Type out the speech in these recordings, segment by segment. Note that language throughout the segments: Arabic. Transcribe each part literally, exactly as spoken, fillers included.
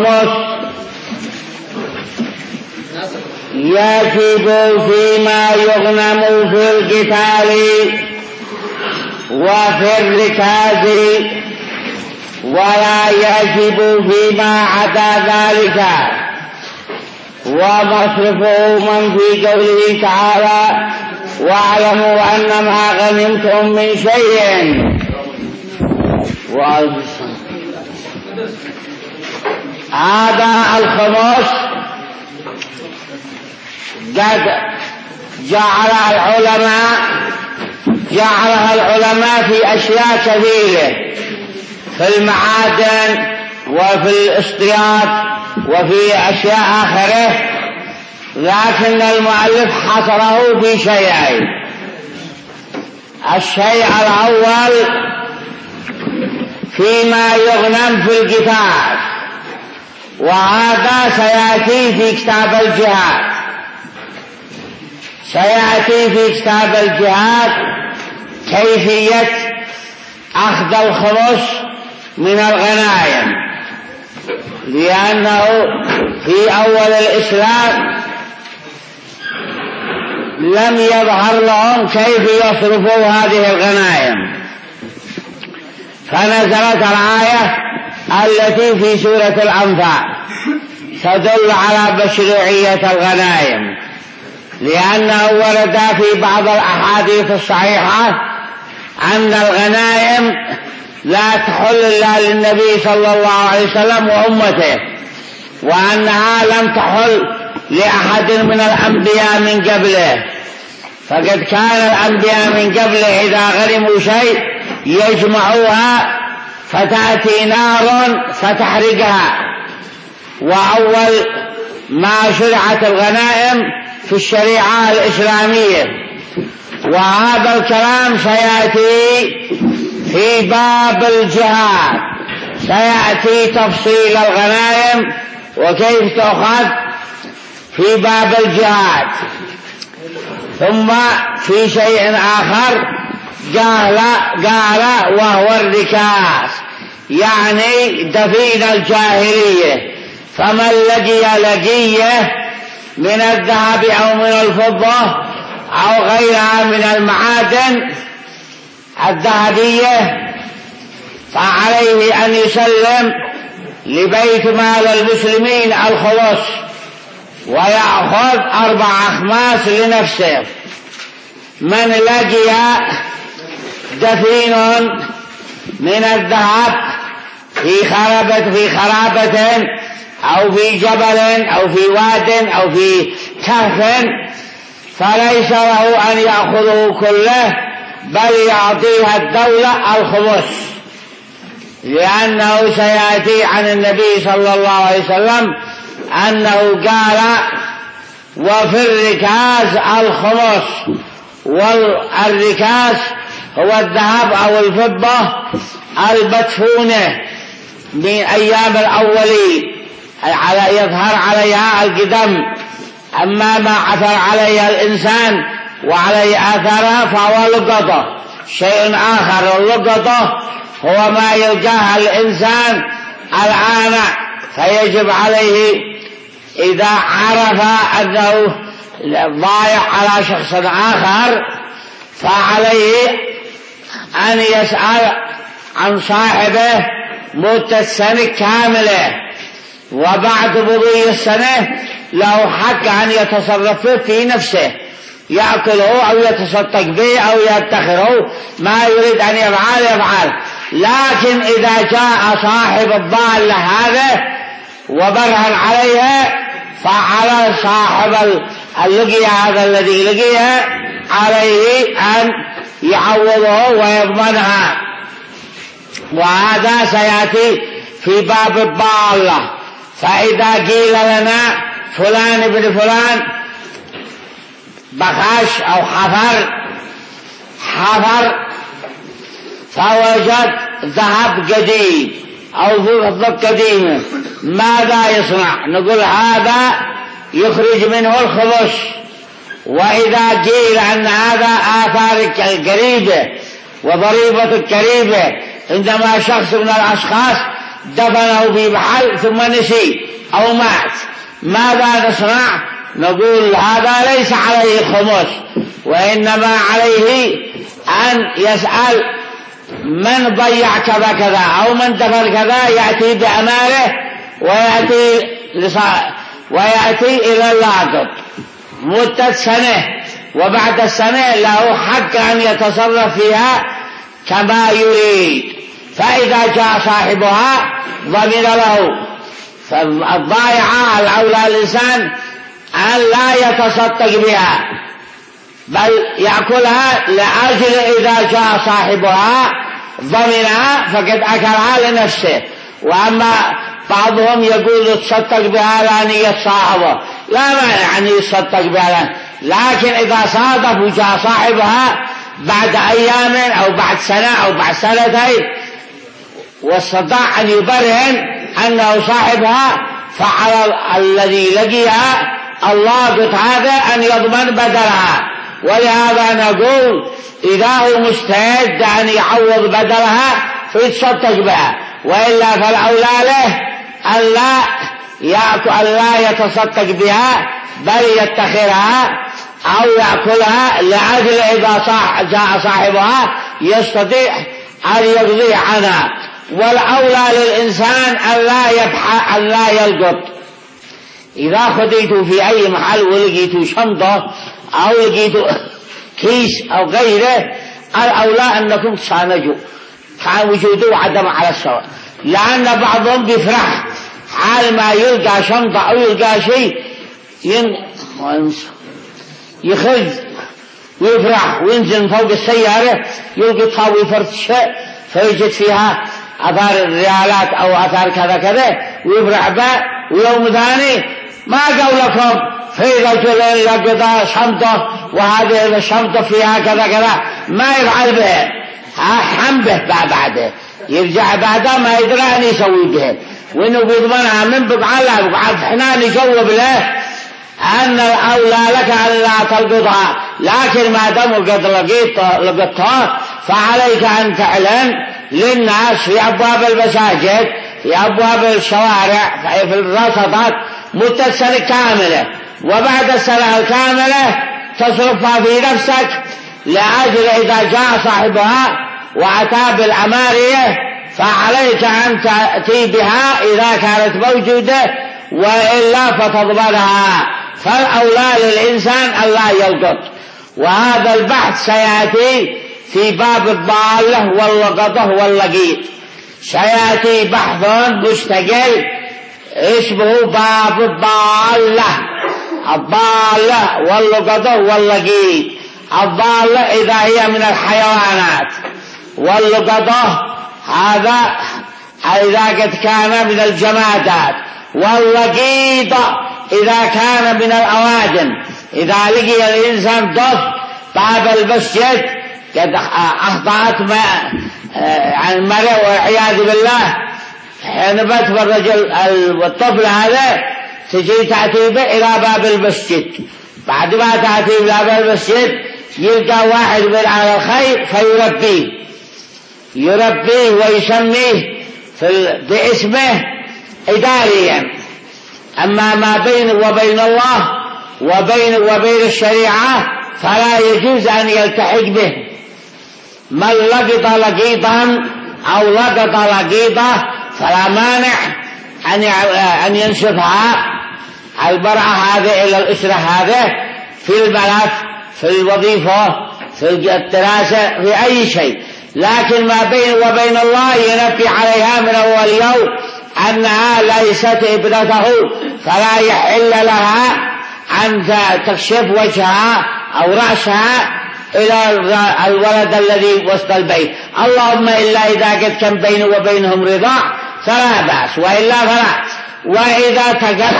يجب فيما يغنم في القتال وفي الركاز، ولا يجب فيما عدا ذلك، ومصرفه من في قوله تعالى: واعلموا أن ما غنمتم من شيء. هذا الخمس قد جعل العلماء جعلها العلماء في أشياء كثيرة، في المعادن وفي الاصطياد وفي أشياء آخرة، لكن المؤلف حصره في شيئين. الشيء الأول فيما يغنم في القتال، وهذا سيأتي في كتاب الجهاد سيأتي في كتاب الجهاد كيفية أخذ الخمس من الغنائم، لأنه في أول الإسلام لم يظهر لهم كيف يصرفوا هذه الغنائم، فنزلت الآية التي في سورة الأنفال تدل على مشروعية الغنائم، لأنه ورد في بعض الأحاديث الصحيحة أن الغنائم لا تحل إلا للنبي صلى الله عليه وسلم وأمته، وأنها لم تحل لأحد من الأنبياء من قبله، فقد كان الأنبياء من قبله إذا غنموا شيء يجمعوها فتأتي نار فتحرقها. وأول ما شرعت الغنائم في الشريعة الإسلامية، وهذا الكلام سيأتي في باب الجهاد، سيأتي تفصيل الغنائم وكيف تأخذ في باب الجهاد. ثم في شيء آخر قال قال وهو الركاز، يعني دفين الجاهلية، فمن لقي لقيه من الذهب أو من الفضة أو غيرها من المعادن الذهبية فعليه أن يسلم لبيت مال المسلمين الخمس ويأخذ أربع أخماس لنفسه. من لقي دفين من الذهب في خرابة في خرابة أو في جبل أو في واد أو في كهف فليس له أن يأخذه كله، بل يعطيها الدولة الخمس، لأنه سيأتي عن النبي صلى الله عليه وسلم أنه قال: وفي الركاز الخمس. والركاز هو الذهب أو الفضة المدفونة من أيام الأولين يظهر عليها القدم، أما ما عثر عليها الإنسان وعليه آثارها فهو لقطة. شيء آخر، اللقطة هو ما يلقاه الإنسان الآن، فيجب عليه إذا عرف أنه ضايع على شخص آخر فعليه أن يسأل عن صاحبه مدة سنة كاملة، وبعد مضي السنة له حق أن يتصرف في نفسه، يأكله أو يتصدق به أو يدخره، ما يريد أن يفعل يفعل. لكن إذا جاء صاحب الضالة هذا وبرهن عليها فعلى صاحب اللقية هذا الذي لقيها عليه أن يعوضه ويضمنها. وهذا سيأتي في باب الضالة. فإذا قيل لنا فلان ابن فلان بخش أو حفر حفر فوجد ذهب قديم أو فضة قديمة، ماذا يصنع؟ نقول هذا يخرج منه الخمس. وإذا قيل أن هذا آثار قريبة وضريبة قريبة، عندما شخص من الأشخاص دفنه في محل ثم نسي أو مات، ماذا نصنع؟ نقول هذا ليس عليه خمس، وإنما عليه أن يسأل من ضيع كذا كذا أو من دفن كذا، يأتي بأماله ويأتي ويأتي إلى اللاقط مدة سنة، وبعد السنة له حق أن يتصرف فيها كما يريد. فإذا جاء صاحبها ضمن له. فالضائعة الأولى الإنسان أن لا يتصدق بها بل يأكلها لأجل إذا جاء صاحبها ضمنها فقد أكلها لنفسه. وأما بعضهم يقول تصدق بها لا نية صاحبه، لا مانع أن يصدق بها، لكن إذا صادف وجاء صاحبها بعد أيام أو بعد سنة أو بعد سنتين واستطاع أن يبرهن أنه صاحبها، فعلى الذي لقيها الله قد هذا أن يضمن بدلها. ولهذا نقول إذا هو مستعد أن يعوض بدلها فيتصدق بها، وإلا فالأولى له أن لا يأكل أن لا يتصدق بها بل يتخذها أو يأكلها لأجل إذا صاح جاء صاحبها يستطيع أن يقضي عنها. والأولى للإنسان أن لا يبحث أن لا يلقط. إذا خذيتوا في أي محل ولقيتوا شنطة أو لقيتوا كيس أو غيره، الأولى أنكم تصانجوا كان وجوده عدم على السواء، لأن بعضهم بيفرح حال ما يلقى شنطة أو يلقى شيء يخرج ويفرح وينزل فوق السيارة يلقى طاوي فرد شيء فيجد فيها أثار الريالات أو أثار كذا كذا ويفرح به. ويوم ثاني ما قولكم في رجل لقضى شنطة وهذه الشنطة فيها كذا كذا، ما يفعل به، حم به بعده يرجع بعده ما يدري أن يسوي به، وإنه بيضمنها من بقعة بقعة. احنا نجوب له أن الأولى لك أن لا تلقطها، لكن ما دام قد لقطها فعليك أن تعلن للناس في أبواب المساجد في أبواب الشوارع في الرصدات مدة سنة كاملة، وبعد السنة الكاملة تصرفها في نفسك لأجل إذا جاء صاحبها وأتى بالأمارية فعليك أن تأتي بها إذا كانت موجودة، وإلا فتضمنها. فالأولى للإنسان أن لا يلقط. وهذا البحث سيأتي في باب الضالة واللقطة واللقيط، سيأتي بحث مستقل اسمه باب الضالة الضالة واللقطة واللقيط. الضالة إذا هي من الحيوانات، واللقطة هذا إذا قد كان من الجمادات، واللقيطة إذا كان من الأوادم. إذا لقي الإنسان ضف باب المسجد قد أخطأت ماء عن المرء والعياذ بالله، حنبت بالرجل الطفل هذا تجي تأتي به إلى باب المسجد. بعد ما تأتي إلى باب المسجد يلقى واحد من على الخير فيربيه يربيه ويسميه باسمه إداريا. أما ما بينه وبين الله وبينه وبين الشريعة فلا يجوز أن يلتحق به. من لقط لقيطا أو لقط لقيطة فلا مانع أن ينسبها البرعة هذه إلى الأسرة هذه في الملف في الوظيفة في الدراسة في أي شيء، لكن ما بينه وبين الله ينبي عليها من أول يوم أنها ليست ابنته، فلا يحل لها أن تكشف وجهها أو رأسها إلى الولد الذي وسط البيت، اللهم إلا إذا قد كان بينه وبينهم رضاع فلا بأس، وإلا فلا. وإذا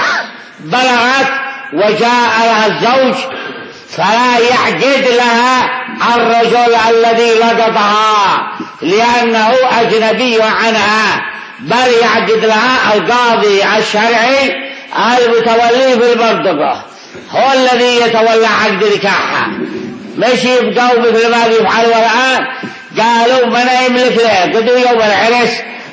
بلغت وجاء لها الزوج فلا يعقد لها الرجل الذي لقطها لأنه أجنبي عنها، بل يعقد لها القاضي الشرعي المتولي في المنطقة، هو الذي يتولى عقد نكاحها. مش يبقوا مثل ما يفعلوا الآن، قالوا من يملك له قدوا يوم العرس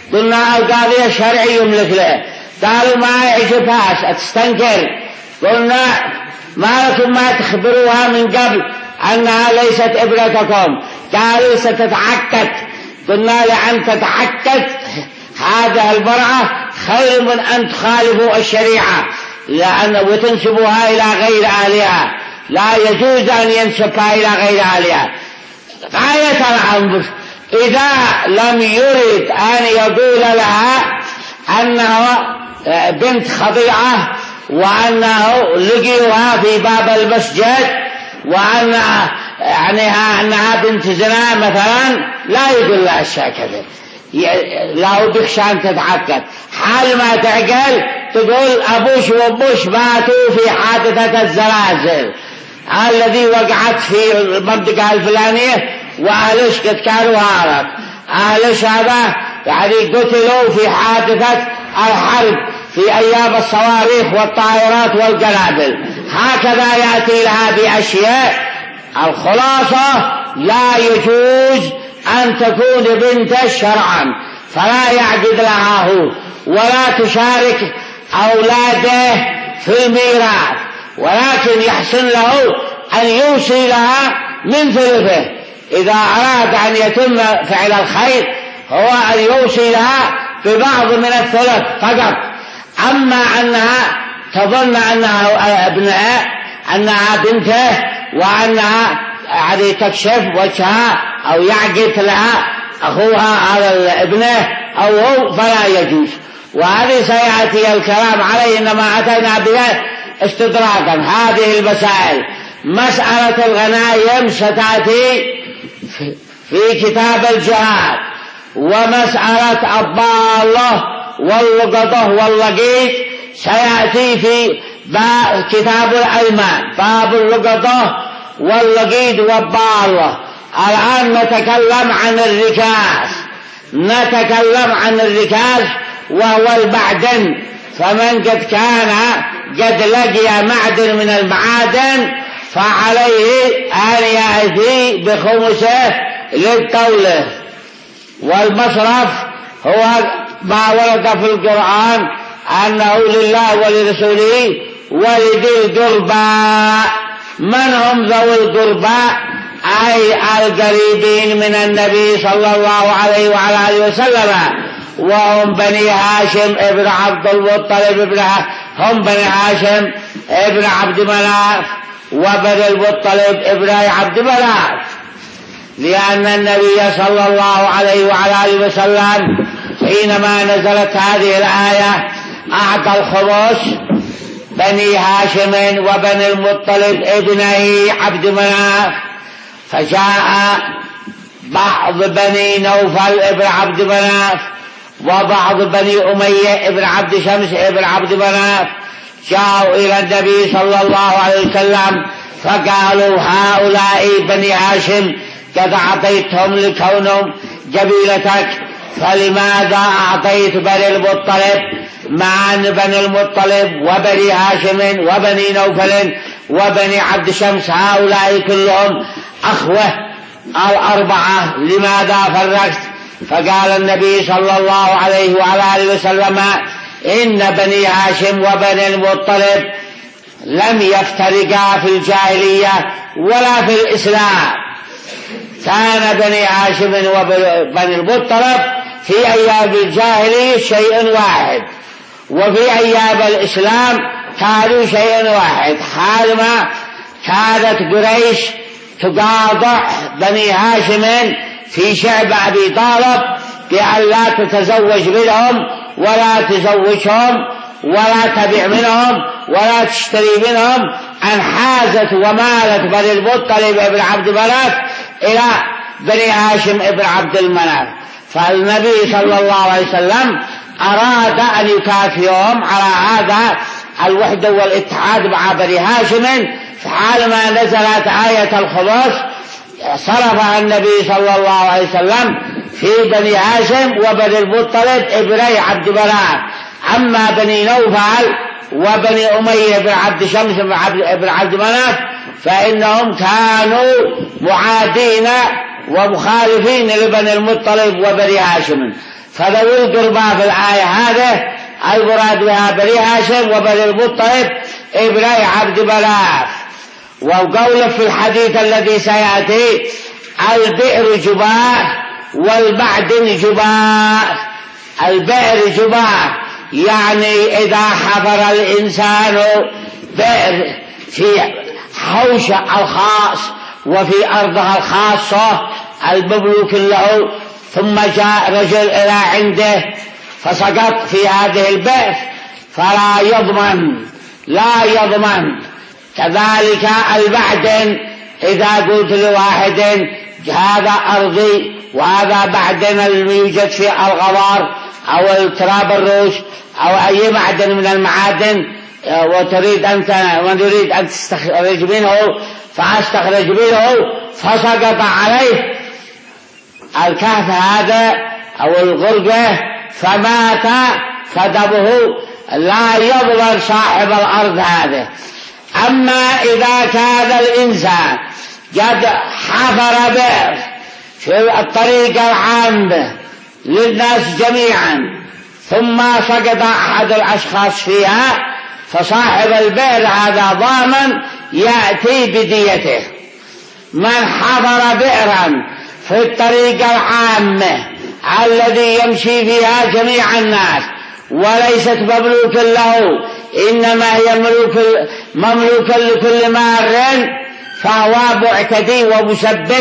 قلنا القاضي الشرعي يملك له. قالوا ما يعجبها تستنكر. قلنا ما لكم ما تخبروها من قبل أنها ليست ابنتكم؟ قالوا ستتعكت. قلنا لأن تتعكت هذا المرأة خير من أن تخالفوا الشريعة لأن وتنسبوها إلى غير أهلها. لا يجوز أن ينسبها إلى غير أهلها غاية الأمر. إذا لم يرد أن يقول لها أنها بنت خطيئة وأنه لقيوها في باب المسجد وأنها يعني أنها بنت زنا مثلا، لا يقول لها الشيء كذا، لا بخشى أن تتعكد. حال ما تعقل تقول أبوش وأبوش ماتوا في حادثة الزلازل الذي وقعت في المنطقة الفلانية وأهلش قد كانوا هارب، أهلش هذا يعني قتلوا في حادثة الحرب في أيام الصواريخ والطائرات والقنابل. هكذا يأتي لها بأشياء. الخلاصة لا يجوز أن تكون بنت شرعا، فلا يعقد لها هو ولا تشارك أولاده في الميراث، ولكن يحسن له أن يوصي لها من ثلثه. إذا أراد أن يتم فعل الخير هو أن يوصي لها ببعض من الثلث فقط. أما أنها تظن أنها ابنها أنها بنته وأنها يعني تكشف وجهها أو يعقد لها أخوها على ابنه أو هو فلا يجوز. وهذه سيأتي الكلام عليه، إنما أتينا بها استدراكا هذه المسائل. مسألة الغنائم ستأتي في كتاب الجهاد، ومسألة الضالة واللقطة واللقيط سيأتي في كتاب الأيمان، باب اللقطة واللقيط والضالة. الآن نتكلم عن الركاز، نتكلم عن الركاز وهو المعدن. فمن قد كان قد لقي معدن من المعادن فعليه أن يأتي بخمسه للدولة. والمصرف هو ما ورد في القرآن أنه لله ولرسوله ولذي القربى. من هم ذوي القربى؟ أي القريبين من النبي صلى الله عليه وعلى آله وسلم، وهم بني هاشم ابن عبد المطلب ابن هم بني هاشم ابن عبد مناف وبني المطلب ابن عبد مناف، لأن النبي صلى الله عليه وعلى آله وسلم حينما نزلت هذه الآية أعطى الخمس بني هاشم وبني المطلب ابني عبد مناف. فجاء بعض بني نوفل ابن عبد مناف وبعض بني أمية ابن عبد شمس ابن عبد مناف جاءوا إلى النبي صلى الله عليه وسلم فقالوا هؤلاء بني هاشم قد أعطيتهم لكونهم قبيلتك، فلماذا أعطيت بني المطلب مع أن بني المطلب وبني هاشم وبني نوفل وبني عبد شمس هؤلاء كلهم أخوة الأربعة، لماذا فرقت؟ فقال النبي صلى الله عليه وعلى آله وسلم إن بني هاشم وبني المطلب لم يفترقا في الجاهلية ولا في الإسلام. كان بني هاشم وبني المطلب في أيام الجاهلية شيء واحد، وفي أيام الإسلام كانوا شيء واحد. حالما كانت قريش تقاطع بني هاشم في شعب أبي طالب بأن لا تتزوج منهم ولا تزوجهم ولا تبيع منهم ولا تشتري منهم، أن حازت ومالت بني المطلب ابن عبد مناف إلى بني هاشم ابن عبد المناف. فالنبي صلى الله عليه وسلم أراد أن يكافئهم على هذا الوحدة والاتحاد مع بني هاشم. فحالما نزلت آية الخمس صرفها النبي صلى الله عليه وسلم في بني هاشم وبني المطلب ابني عبد مناف. أما بني نوفل وبني أمية بن عبد شمس بن عبد مناف فإنهم كانوا معادين ومخالفين لبني المطلب وبني هاشم. فذوي القربى في الآية هذه المراد بها بني هاشم وبني المطلب ابني عبد مناف. وقوله في الحديث الذي سيأتي البئر جباء والمعدن جباء. البئر جباء يعني إذا حفر الإنسان بئر في حوشه الخاص وفي أرضها الخاصة المملوك له، ثم جاء رجل إلى عنده فسقط في هذه البئر فلا يضمن لا يضمن. كذلك المعدن إذا قلت لواحد هذا أرضي وهذا معدن يوجد في الغبار أو التراب الروس أو أي معدن من المعادن وتريد أنت ونريد أن تستخرج منه فاستخرج منه فسقط عليه الكهف هذا أو الغرقة فمات فدمه لا يضمن صاحب الأرض هذا. أما إذا كان الإنسان قد حفر بئر في الطريق العامة للناس جميعا ثم سقط أحد الأشخاص فيها فصاحب البئر هذا ضامن يأتي بديته. من حفر بئرا في الطريق العامة الذي يمشي فيها جميع الناس وليست مملوك له إنما هي مملوكا لكل مار فهو معتدي ومسبب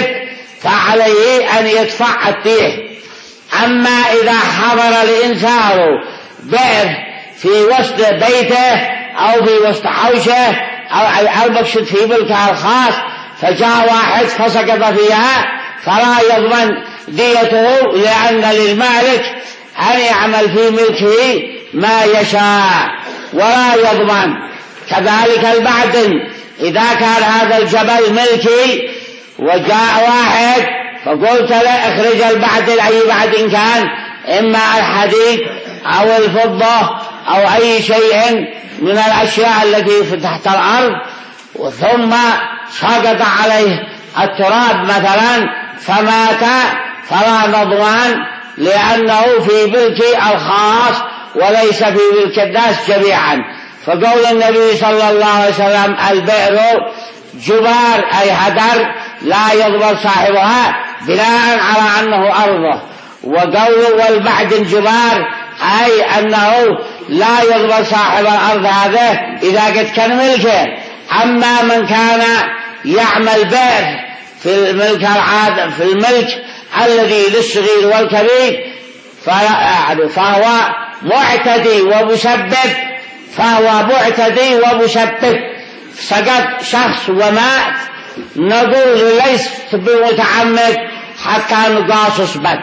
فعليه أن يدفع الدية. أما إذا حضر الإنسان بئر في وسط بيته أو في وسط حوشه أو المقصود في ملكه الخاص فجاء واحد فسقط فيها فلا يضمن ديته لأن للمالك أن يعمل في ملكه ما يشاء ولا يضمن. كذلك المعدن إذا كان هذا الجبل ملكي وجاء واحد فقلت له اخرج المعدن أي معدن كان إما الحديد أو الفضة أو أي شيء من الأشياء التي تحت الأرض ثم سقط عليه التراب مثلا فمات فلا نضمن لأنه في ملك الخاص وليس في ملك الناس جميعا. فقول النبي صلى الله عليه وسلم البئر جبار أي هدر لا يضمن صاحبها بناء على أنه أرضه. وقول والمعدن جبار أي أنه لا يضمن صاحب الأرض هذا إذا قد كان ملكه. أما من كان يعمل بئر في الملك العادة في الملك الذي للصغير والكبير فهو معتدي ومسبب فهو معتدي ومسبب. سقط شخص ومات نقول ليس بمتعمد حتى نقاصص بك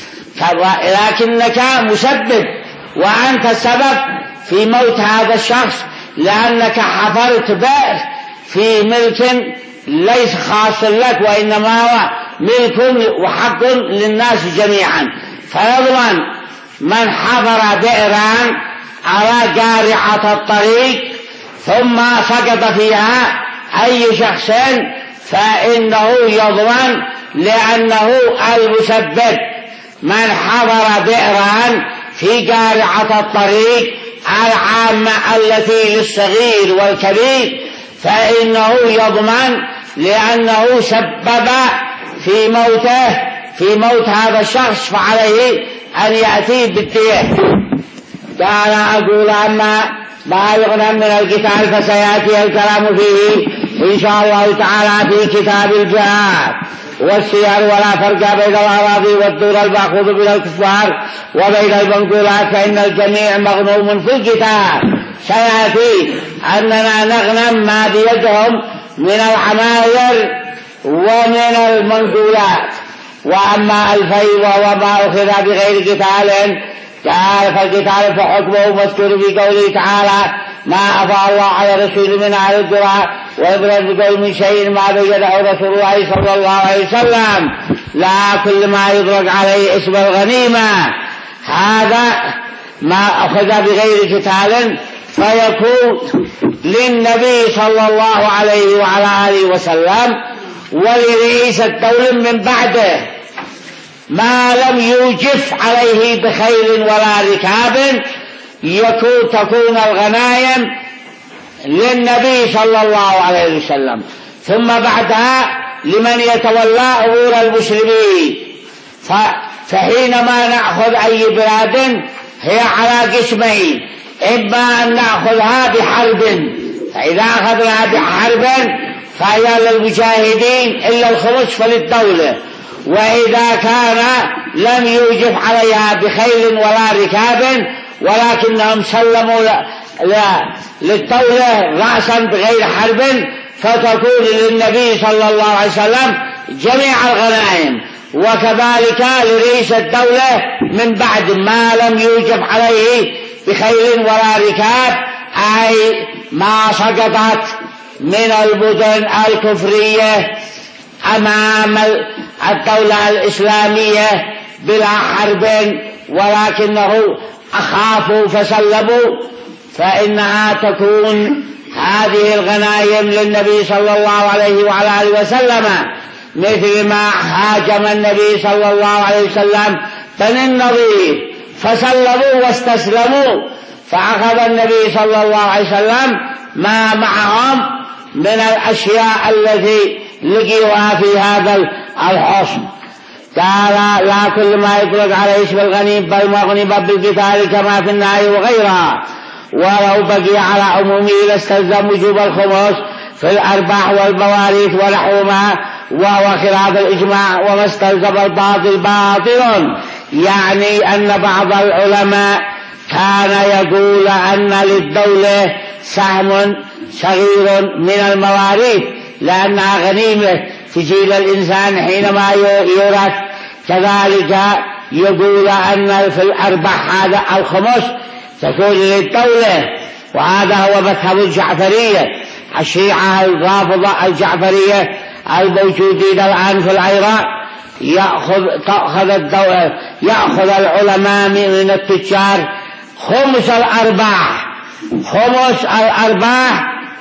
لكنك مسبب وأنت السبب في موت هذا الشخص لأنك حفرت بئر في ملك ليس خاص لك وإنما هو ملك وحق للناس جميعا. فيضمن من حفر بئرا على قارعة الطريق ثم سقط فيها أي شخص فإنه يضمن لأنه المسبب. من حفر بئرا في قارعة الطريق العامة التي للصغير والكبير فإنه يضمن لأنه سبب في موته في موت هذا الشخص فعليه أن يأتي بالدية. قال أقول أما ما يغنم من القتال فسيأتي الكلام فيه إن شاء الله تعالى في كتاب الجهاد والسير ولا فرق بين الأراضي والدور المأخوذ من الكفار وبين المنقولات فإن الجميع مغنوم في الكتاب. سيأتي أننا نغنم ما بيدهم من العماير ومن المنقولات. وأما الفيء وما أخذ بغير قتال قال فالقتال فحكمه مذكور في قوله تعالى ما أفاء الله على رسول من أهل القرى ويبرز بقول من شيء ما بيده رسول الله صلى الله عليه وسلم لا كل ما يدرك عليه اسم الغنيمة هذا ما أخذ بغير قتال فيكون للنبي صلى الله عليه وعلى آله وسلم ولرئيس الدولة من بعده. ما لم يوجف عليه بخيل ولا ركاب يكون تكون الغنائم للنبي صلى الله عليه وسلم، ثم بعدها لمن يتولى أمور المسلمين. فحينما نأخذ أي بلاد هي على قسمين، إما أن نأخذها بحرب، فإذا أخذنا بحرب فهي للمجاهدين إلا الخمس فللدولة، وإذا كان لم يوجب عليها بخيل ولا ركاب ولكنهم سلموا للدولة رأسا بغير حرب فتكون للنبي صلى الله عليه وسلم جميع الغنائم، وكذلك لرئيس الدولة من بعد ما لم يوجب عليه بخيل ولا ركاب، أي ما سقطت من المدن الكفرية أمام الدولة الإسلامية بلا حرب ولكنه أخافوا فسلموا، فإنها تكون هذه الغنائم للنبي صلى الله عليه وعلى آله وسلم، مثل ما هاجم النبي صلى الله عليه وسلم بني النضير فسلموا واستسلموا، فأخذ النبي صلى الله عليه وسلم ما معهم من الأشياء التي لقيوها في هذا الحصن. قال لا كل ما يطلق على اسم الغنيم بل ما غنم بالقتال كما في النهي وغيرها، ولو بقي على عمومه لاستلزم وجوب الخمس في الأرباح والمواريث ونحوهما، وهو خلاف الإجماع، وما استلزم الباطل باطل. يعني أن بعض العلماء كان يقول أن للدولة سهم صغير من المواريث لأنها غنيمة تجي للإنسان حينما يورث، كذلك يقول أن في الأرباح هذا الخمس تكون للدولة، وهذا هو مذهب الجعفرية الشيعة الرافضة الجعفرية الموجودين الآن في العراق. يأخذ تأخذ الدولة يأخذ العلماء من التجار خمس الأرباح خمس الأرباح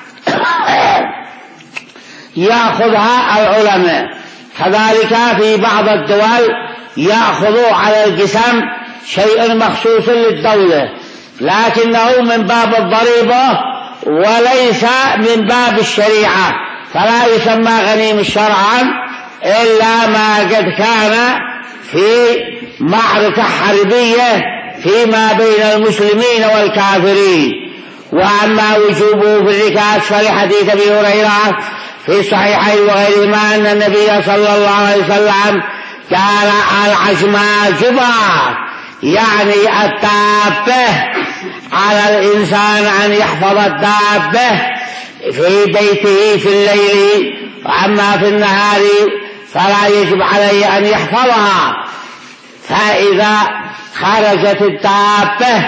يأخذها العلماء. كذلك في بعض الدول يأخذوا على القسم شيء مخصوص للدولة لكنه من باب الضريبة وليس من باب الشريعة، فلا يسمى غنيم شرعا إلا ما قد كان في معركة حربية فيما بين المسلمين والكافرين. وأما وجوبه في الركاز فلحديث أبي هريرة في الصحيحين وغيرهما أن النبي صلى الله عليه وسلم قال العجماء جبار، يعني الدابة على الإنسان أن يحفظ الدابة في بيته في الليل، وأما في النهار فلا يجب عليه أن يحفظها. فإذا خرجت الدابة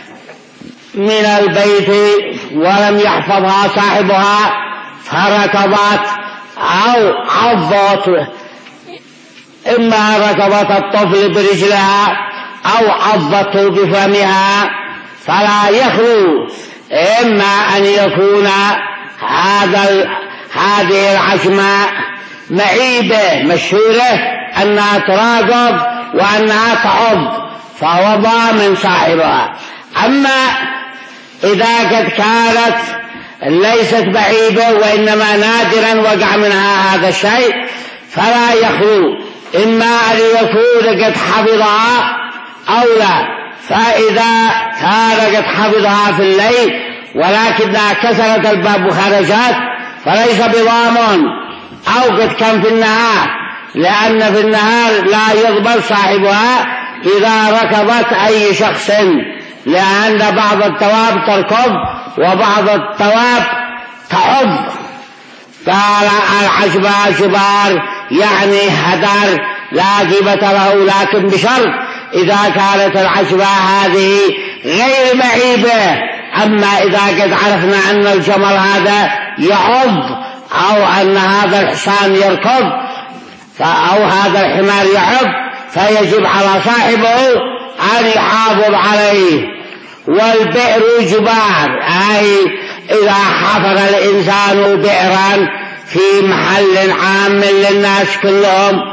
من البيت ولم يحفظها صاحبها فركضت أو عضت، إما ركضت الطفل برجلها أو عضته بفمها، فلا يخلو إما أن يكون هذا هذه العجماء معيبة مشهورة أنها تراقب وأنها تعض فهو ضامن صاحبها. أما إذا قد كانت ليست بعيدة وإنما نادرا وقع منها هذا الشيء فلا يخلو إما أن يكون قد حفظها أو لا. فإذا كان قد حفظها في الليل ولكنها كسرت الباب وخرجت فليس بضامن، أو قد كان في النهار، لأن في النهار لا يضمن صاحبها إذا ركضت أي شخص، لأن بعض الدواب تركض وبعض الدواب تعض. قال العجباء جبار يعني هدر لا قيمة له، لكن بشرط إذا كانت العجباء هذه غير معيبة. أما إذا قد عرفنا أن الجمل هذا يعض أو أن هذا الحصان يركض أو هذا الحمار يعض فيجب على صاحبه أن يحافظ عليه. والبئر جبار أي إذا حفر الإنسان بئرا في محل عام للناس كلهم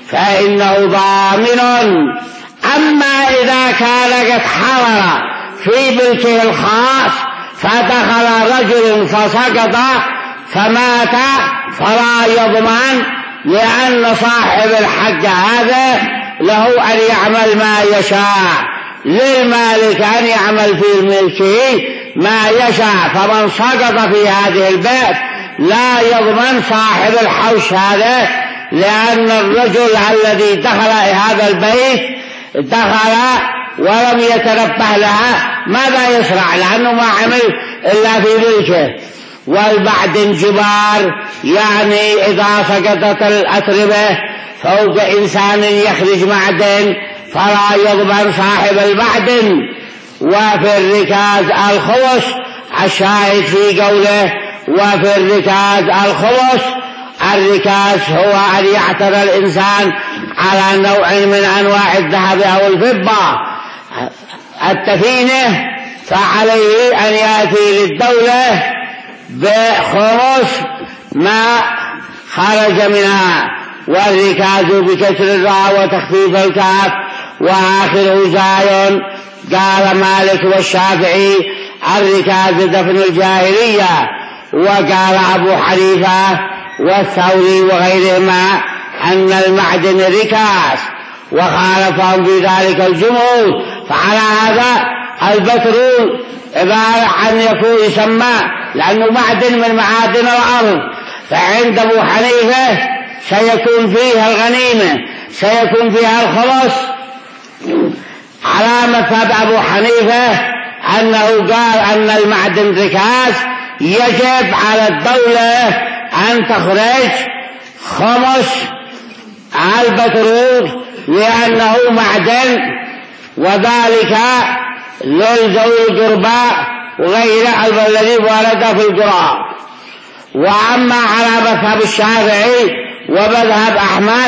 فإنه ضامن. أما إذا كان قد حضر في بيته الخاص فدخل رجل فسقط فمات فلا يضمن، لأن صاحب الحق هذا له أن يعمل ما يشاء، للمالك أن يعمل في ملكه ما يشاء. فمن سقط في هذه البيت لا يضمن صاحب الحوش هذا، لأن الرجل الذي دخل هذا البيت دخل ولم يتنبه لها، ماذا يصنع؟ لأنه ما عمل إلا في ملكه. والبعد انجبار، يعني إذا سقطت الأتربة فوق إنسان يخرج معدن فلا يضمن صاحب المعدن. وفي الركاز الخلص، الشاهد في قوله وفي الركاز الخلص، الركاز هو أن يعترى الإنسان على نوع من أنواع الذهب أو الفضة التفينة، فعليه أن يأتي للدولة بخمس ما خرج منها. والركاز بكسر الراء وتخفيف الكاف وآخره زاي. قال مالك والشافعي الركاز دفن الجاهلية، وقال أبو حنيفة والثوري وغيرهما أن المعدن ركاز، وخالفهم في ذلك الجمهور. فعلى هذا البترول عبارة عن يكون يسمى لأنه معدن من معادن الأرض، فعند أبو حنيفة سيكون فيها الغنيمة، سيكون فيها الخلص. على مذهب أبو حنيفة أنه قال أن المعدن ركاز، يجب على الدولة أن تخرج خمس البترول لأنه معدن، وذلك للذوي القربى وغير الذي ورد في القرآن. وأما على مذهب الشافعي ومذهب أحمد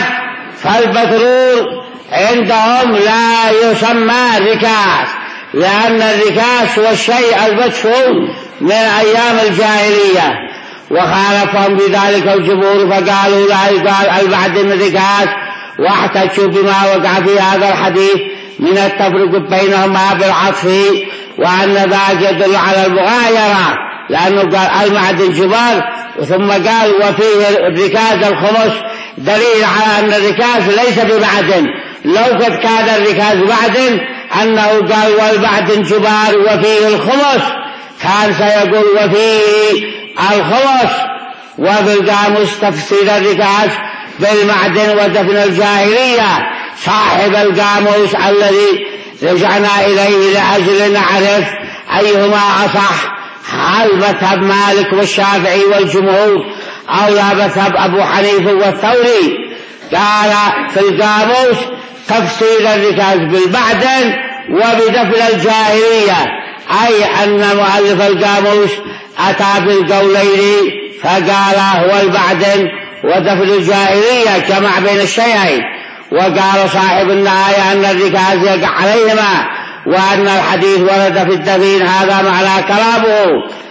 فالبترول عندهم لا يسمى ركاز، لأن الركاز هو الشيء المدفون من أيام الجاهلية. وخالفهم بذلك الجمهور فقالوا لا يقال المعدن ركاز، واحتجوا بما وقع في هذا الحديث من التفرق بينهما بالعطف، وأن ذلك يدل على المغايرة، لأنه قال المعدن جبال ثم قال وفيه الركاز الخمس، دليل على أن الركاز ليس بمعدن. لو قد كان الركاز معدن أنه قال والمعدن جبال وفيه الخمس كان سيقول وفيه الخمس. وفي القاموس تفسير الركاز بالمعدن ودفن الجاهلية. صاحب القاموس الذي رجعنا إليه لأجل نعرف أيهما أصح، هل مذهب مالك والشافعي والجمهور أو لا مذهب أبو حنيفة والثوري. قال في القاموس تفسير الركاز بالمعدن وبدفن الجاهلية، أي أن مؤلف القاموس أتى بالقولين فقال هو المعدن ودفن الجاهلية، جمع بين الشيئين. وقال صاحب النهاية أن الركاز يقع عليهما، وأن الحديث ورد في الدفين، هذا معنى كلامه.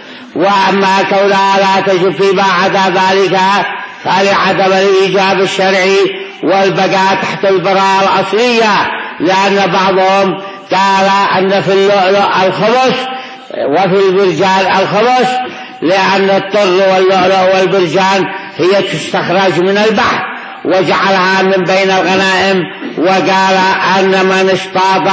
وأما كونها لا تجب فيما عدا ذلك فلعدم الإيجاب الشرعي والبقاء تحت البراءة الأصلية، لأن بعضهم قال أن في اللؤلؤ الخبث وفي البرجان الخبث، لأن الطر واللؤلؤ والبرجان هي تستخرج من البحر وجعلها من بين الغنائم. وقال أن من اصطاد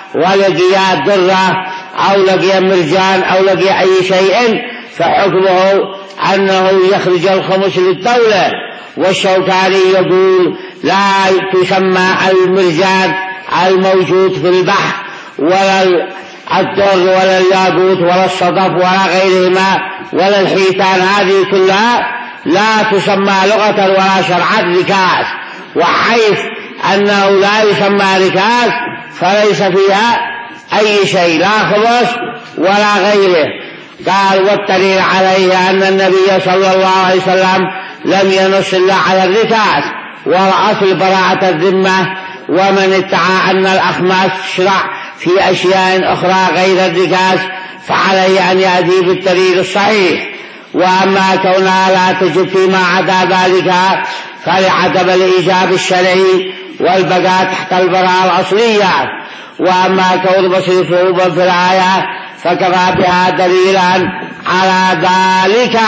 ولقي درة أو لقي مرجان أو لقي أي شيء فحكمه أنه يخرج الخمس للدولة. والشوكاني يقول لا تسمى المرجان الموجود في البحر ولا الدر ولا الياقوت ولا الصدف ولا غيرهما ولا الحيتان، هذه كلها لا تسمى لغة ولا شرعا ركاز. وحيث أنه لا يسمى ركاز فليس فيها أي شيء لا خبث ولا غيره. قال والدليل عليه أن النبي صلى الله عليه وسلم لم ينص إلا على الركاز، والأصل براءة الذمة. ومن ادعى أن الأخماس تشرع في أشياء أخرى غير الركاز فعليه أن يأتي بالدليل الصحيح. وأما كونها لا تجب فيما عدا ذلك فلعدم الإيجاب الشرعي والبقاء تحت البراءة الأصلية. وأما كون بصير صعوبا في الآية فكفى بها دليلا على ذلك.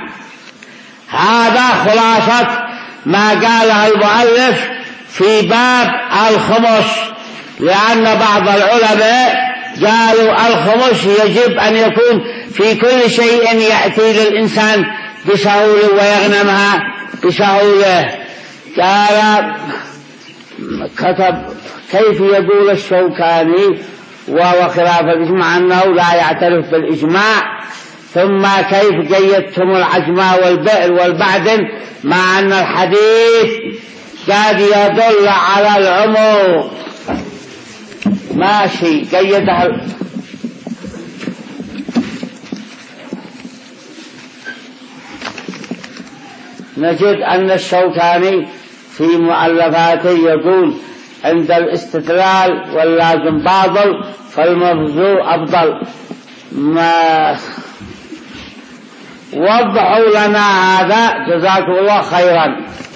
هذا خلاصة ما قاله المؤلف في باب الخمس، لأن بعض العلماء قالوا الخمس يجب أن يكون في كل شيء يأتي للإنسان بسهولة ويغنمها بسهولة. قال كتب كيف يقول الشوكاني وهو خلاف الإجماع أنه لا يعترف بالإجماع، ثم كيف قيدتم العجمة والبئر والبعدن مع أن الحديث قد يدل على العموم. ماشي قيدها. نجد أن الشوكاني في مؤلفاته يقول عند الاستدلال واللازم باطل فالمبذول أفضل. ما وضحوا لنا هذا جزاكم الله خيرا،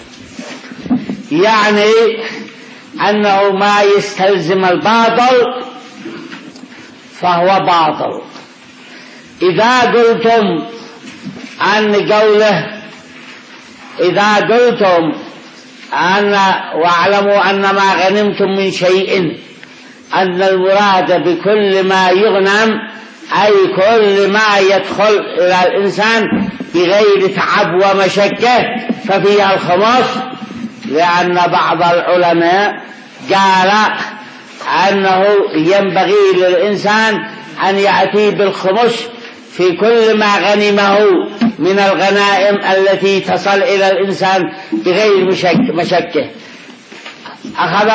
يعني أنه ما يستلزم الباطل فهو باطل. إذا قلتم عن قوله إذا قلتم أن واعلموا أن ما غنمتم من شيء أن المراد بكل ما يغنم أي كل ما يدخل إلى الإنسان بغير تعب ومشقة ففيها الخمس، لأن بعض العلماء قال أنه ينبغي للإنسان أن يأتي بالخمس في كل ما غنمه من الغنائم التي تصل إلى الإنسان بغير مشقة. أخذ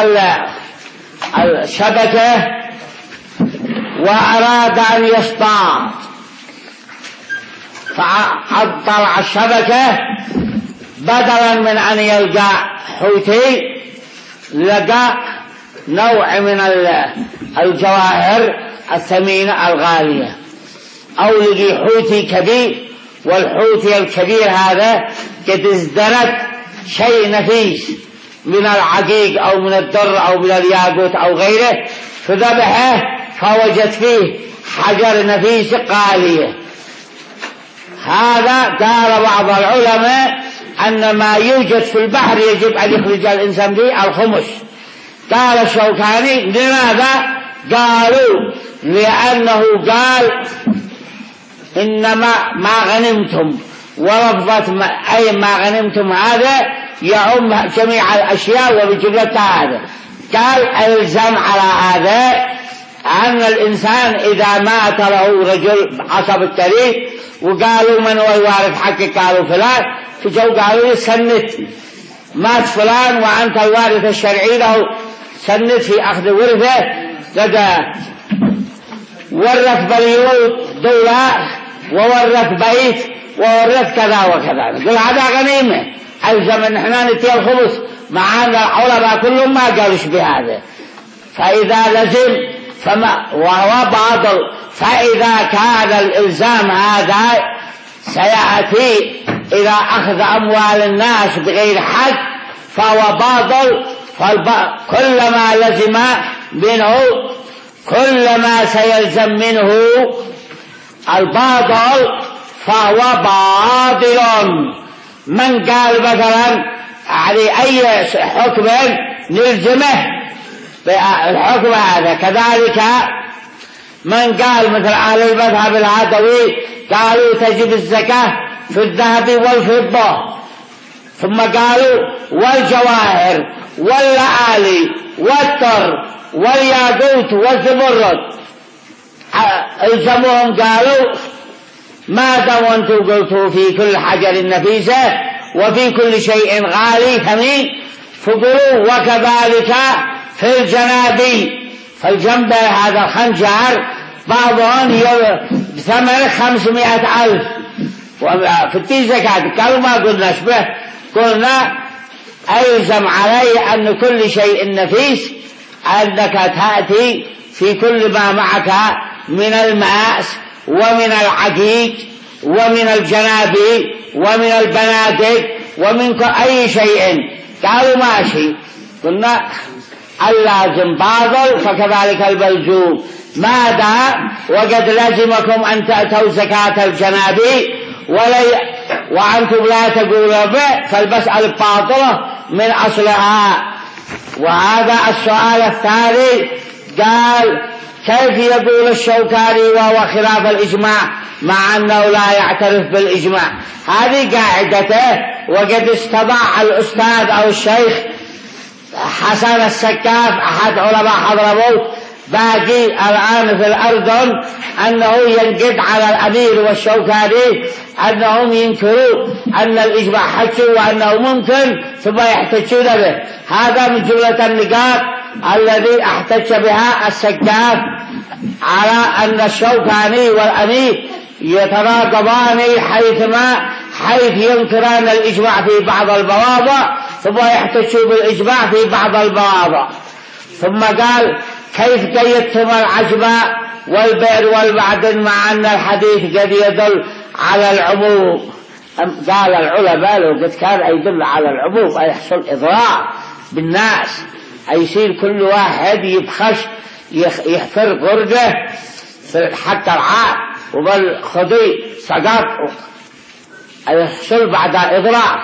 الشبكة وأراد أن يصطاد فطلع الشبكة بدلا من أن يلقى حوتي لقى نوع من الجواهر الثمينة الغالية، أو لقي حوتي كبير، والحوتي الكبير هذا قد ازدرت شيء نفيس من العقيق أو من الدر أو من الياقوت أو غيره، فذبحه فوجد فيه حجر نفيس قالية. هذا قال بعض العلماء أن ما يوجد في البحر يجب أن يخرج الإنسان به الخمس. قال الشوكاني لماذا؟ قالوا لأنه قال إنما ما غنمتم، ولفظة أي ما غنمتم هذا يعم جميع الأشياء وبجملتها هذا. قال الزم على هذا أن الإنسان إذا مات له رجل عصب التاريخ وقالوا من هو الوارث حقك، قالوا فلان، فجو قالوا سنت مات فلان وأنت الوارث الشرعي له، سنت في أخذ ورثه، قد ورث مليون دولار وورث بيت وورث كذا وكذا، قل هذا غنيمة ألزم أن احنا نتي الخمس، مع أن العلماء كلهم ما قالوش بهذا. فإذا لزم فما وهو باطل، فإذا كان الإلزام هذا سيأتي إلى أخذ أموال الناس بغير حق فهو باطل. كلما لزم منه كلما سيلزم منه الباطل فهو باطل. من قال مثلا على أي حكم نلزمه الحكم هذا، كذلك من قال مثل أهل المذهب العدوي قالوا تجب الزكاة في الذهب والفضة، ثم قالوا والجواهر واللآلي والتر والياقوت والزمرد، الزمهم قالوا ما دام أنتم قلتوا في كل حجر نفيسة وفي كل شيء غالي ثمين فقلوا وكذلك في الجنابي. فالجنب هذا الخنجر بعضهم بثمن خمسمائة ألف وفي التي زكاة. قالوا ما قلنا شبه، قلنا ألزم علي أن كل شيء نفيس أنك تأتي في كل ما معك من الماس ومن العقيق ومن الجنابي ومن البنادق ومنكم أي شيء. قالوا ماشي. قلنا اللازم باطل فكذلك الملزوم، ماذا وقد لزمكم أن تأتوا زكاة الجناب ولي وأنتم لا تقولوا به، فالمسألة باطلة من أصلها. وهذا السؤال الثاني، قال كيف يقول الشوكاني وهو خلاف الإجماع مع أنه لا يعترف بالإجماع؟ هذه قاعدته. وقد استطاع الأستاذ أو الشيخ حسن السكاف أحد علماء حضرموت باقي الآن في الأردن أنه ينقد على الأمير والشوكاني أنهم ينكروا أن الإجماع حج وأنه ممكن ثم يحتجون به. هذا من جملة النقاط الذي احتج بها السكاف على أن الشوكاني والأمير يتناقضان حيثما حيث ينكران الإجماع في بعض المواضع ثم يحتجون بالإجماع في بعض المواضع. ثم قال كيف قيدتم العجماء والبئر والمعدن مع أن الحديث قد يدل على العموم؟ قال العلماء لو قد كان يدل على العموم أي يحصل إضرار بالناس، أي يصير كل واحد يبخش يحفر غرجه في حق العام وبالخضي سقط يحصل بعد إضرار.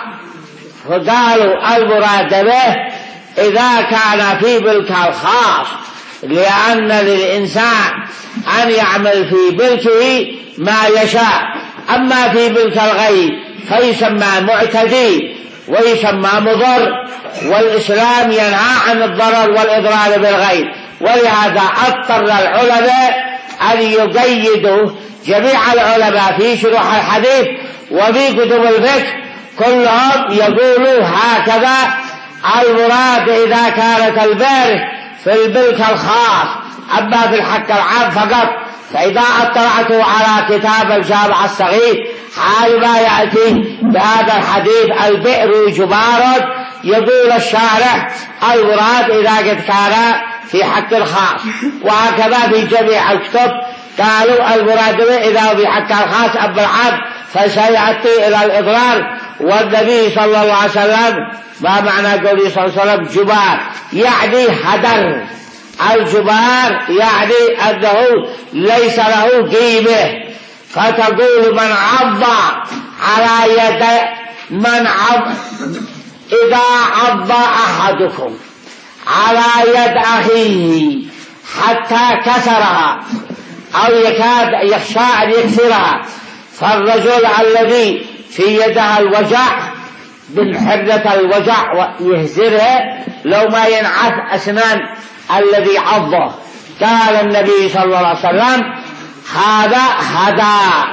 فقالوا المراد به إذا كان في ملك الخاص، لأن للإنسان أن يعمل في ملكه ما يشاء، أما في ملك الغير فيسمى معتدي ويسمى مضر، والإسلام ينهى عن الضرر والإضرار بالغير. ولهذا اضطر العلماء أن يقيدوا جميع العلماء في شروح الحديث وفي كتب الفقه كلهم يقولوا هكذا: المراد إذا كانت البارك في الملك الخاص، أما في الحق العام فقط. فإذا اطلعتوا على كتاب الجامع الصغير حال ما يأتي بهذا الحديث البئر جبار، يقول الشارع المراد إذا قد كان في حق الخاص. وهكذا في جميع الكتب قالوا المراد إذا في حق الخاص أما العام فسيأتي إلى الإضرار. والنبي صلى الله عليه وسلم ما معنى قوله صلى الله عليه وسلم جبار؟ يعني هدر. الجبار يعني أنه ليس له قيمة. فتقول من عض على يد من عض إذا عض أحدكم على يد أخيه حتى كسرها أو يكاد يخشى أن يكسرها، فالرجل الذي في يدها الوجع من حدة الوجع ويهزرها لو ما ينعث أسنان الذي عضه. قال النبي صلى الله عليه وسلم هذا هدى.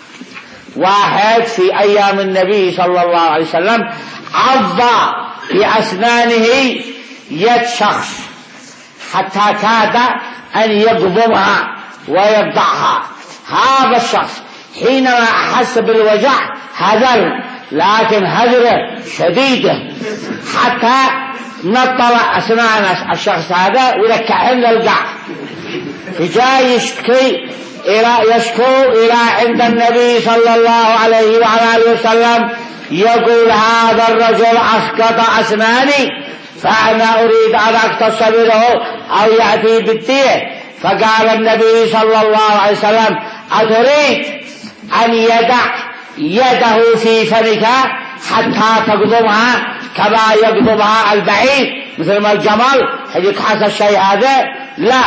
واحد في أيام النبي صلى الله عليه وسلم عض بأسنانه يد شخص حتى كاد أن يقضمها ويبضعها. هذا الشخص حينما أحس بالوجع هذر، لكن هذره شديدة حتى نطل أسنان الشخص هذا وركعهن للقاع. فجاء يشكي إلى يشكو إلى عند النبي صلى الله عليه وعلى آله وسلم يقول هذا الرجل أسقط أسناني فأنا أريد أن أقتص منه أو يأتي بالدية. فقال النبي صلى الله عليه وسلم أتريد أن يدع يده في فمك حتى تقضمها كما يقضمها البعير مثل ما الجمل يكحس الشيء هذا؟ لا،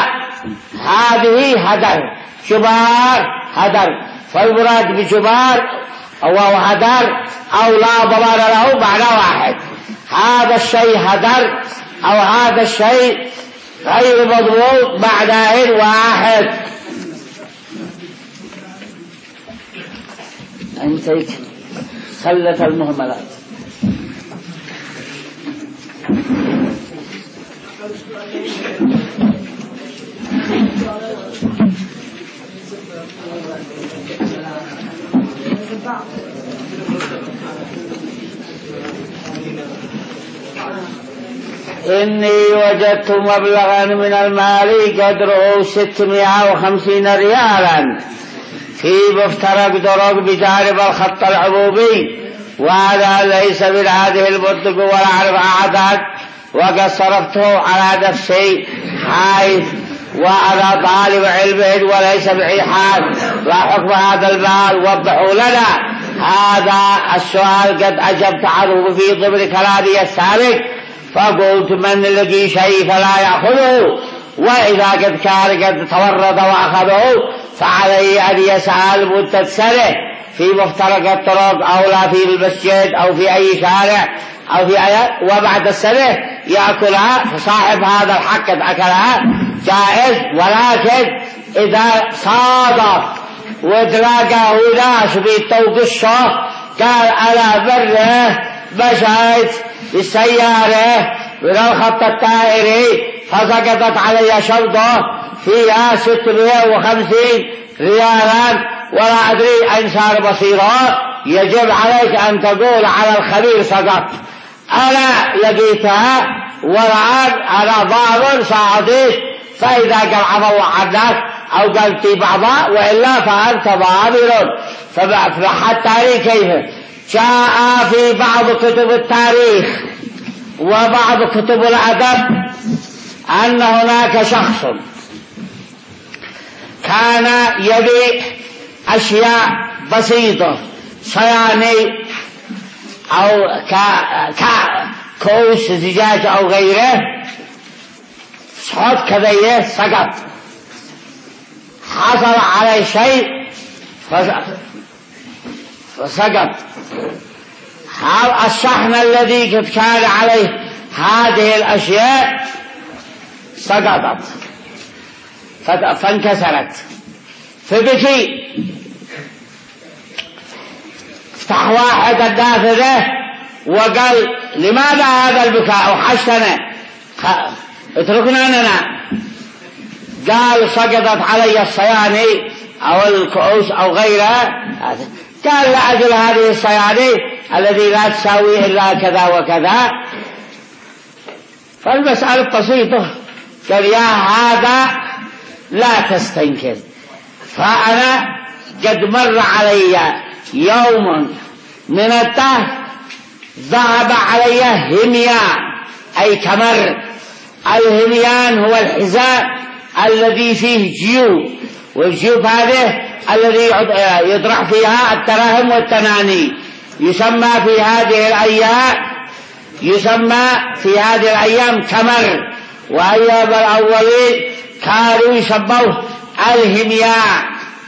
هذه هدر. جبار هدر. فالمراد بجبار أو هدر أو لا ضرر له معنى واحد. هذا الشيء هدر أو هذا الشيء غير مضبوط معناه واحد. انتهيك خلت المهملات. إني وجدت مبلغا من المال قدره ستمائة وخمسين ريالا في مفترق درج بجانب الخط العمومي وهذا ليس من هذه المنطق ولا أعرف أحدا وقد صرفته على نفسي حيث وأنا طالب علم وليس معي حال وحكم هذا المال وضحوا لنا هذا السؤال قد أجبت عنه في ضمن كلامي السابق فقلت من لقي شيء فلا يأخذه وإذا قد كان قد تورط وأخذه فعليه أن يسأل مدة سنة في مفترق الطرق أو لا في المسجد أو في أي شارع أو في أي وبعد السنة يأكلها فصاحب هذا الحق أكلها جائز. ولكن إذا صادف وتلاقى ناس بيتوقشه قال أنا بره مشيت بالسيارة من الخط الطائري فسقطت علي شنطة فيها ستمائة وخمسين ريالا ولا أدري أين صار بصيرا يجب عليك أن تقول على الخبير سقط أنا لقيتها والآن أنا ضامن سأعطيك فإذا قال عفى الله عنك أو قال في بعضها وإلا فأنت ضامن. فحتى كيف جاء في بعض كتب التاريخ وبعض كتب الأدب أن هناك شخص كان يبيع أشياء بسيطة صياني أو كوس زجاج أو غيره صوت كذا سقط حصل عليه شيء فسقط الصحن الذي قد كان عليه هذه الأشياء سقطت فانكسرت فبكي افتح واحد النافذة وقال لماذا هذا البكاء وحشتنا اتركنا لنا. قال سقطت علي الصياني أو الكؤوس أو غيرها قال لأجل هذه الصياني الذي لا تساوي إلا كذا وكذا. فالمسألة بسيطة قال يا هذا لا تستنكر فأنا قد مر علي يوم من الدهر ذهب علي هميان أي كمر. الهميان هو الحذاء الذي فيه جيوب والجيوب هذه الذي يطرح فيها الدراهم والتناني يسمى في هذه الأيام يسمى في هذه الأيام كمر. وأيام الأولين كانوا يسموه الهميان.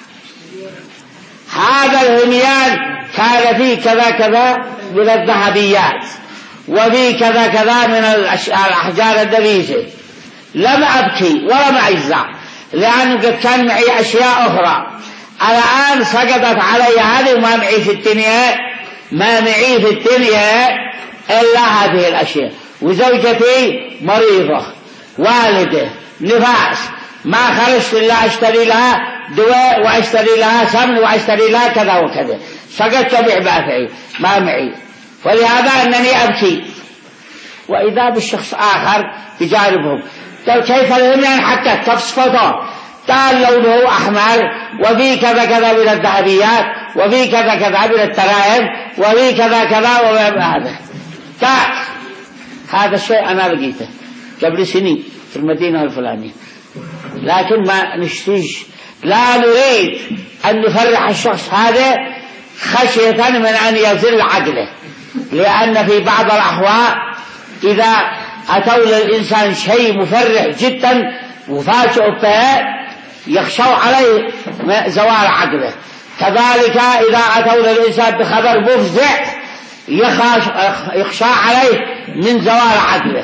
هذا الهميان كان فيه كذا كذا من الذهبيات وفيه كذا كذا من الأحجار النبيسة. لم أبكي ولم أجزع لأنه قد كان معي أشياء أخرى. الآن سقطت علي هذه وما معي في الدنيا ما معي في الدنيا إلا هذه الأشياء. وزوجتي مريضة والده نفاس ما خرجت إلا أشتري لها دواء وأشتري لها سمن وأشتري لها كذا وكذا سقطت بعبافعي ما معي. ولهذا أنني أبكي. وإذا بالشخص آخر بجانبهم قال كيف الهميان حتى تفسفته قال لونه أحمر وفي كذا كذا من الذهبيات وفي كذا كذا من التراهم وفي كذا كذا وهذا قال هذا الشيء أنا لقيته قبل سنين في المدينة الفلانية. لكن ما نشتيج لا نريد أن نفرح الشخص هذا خشية من أن يزل عقله. لأن في بعض الأحوال إذا أتوا للإنسان شيء مفرح جدا مفاجئ به يخشوا عليه زوال عقله. كذلك إذا أتوا للإنسان بخبر مفزع يخشى عليه من زوال عقله.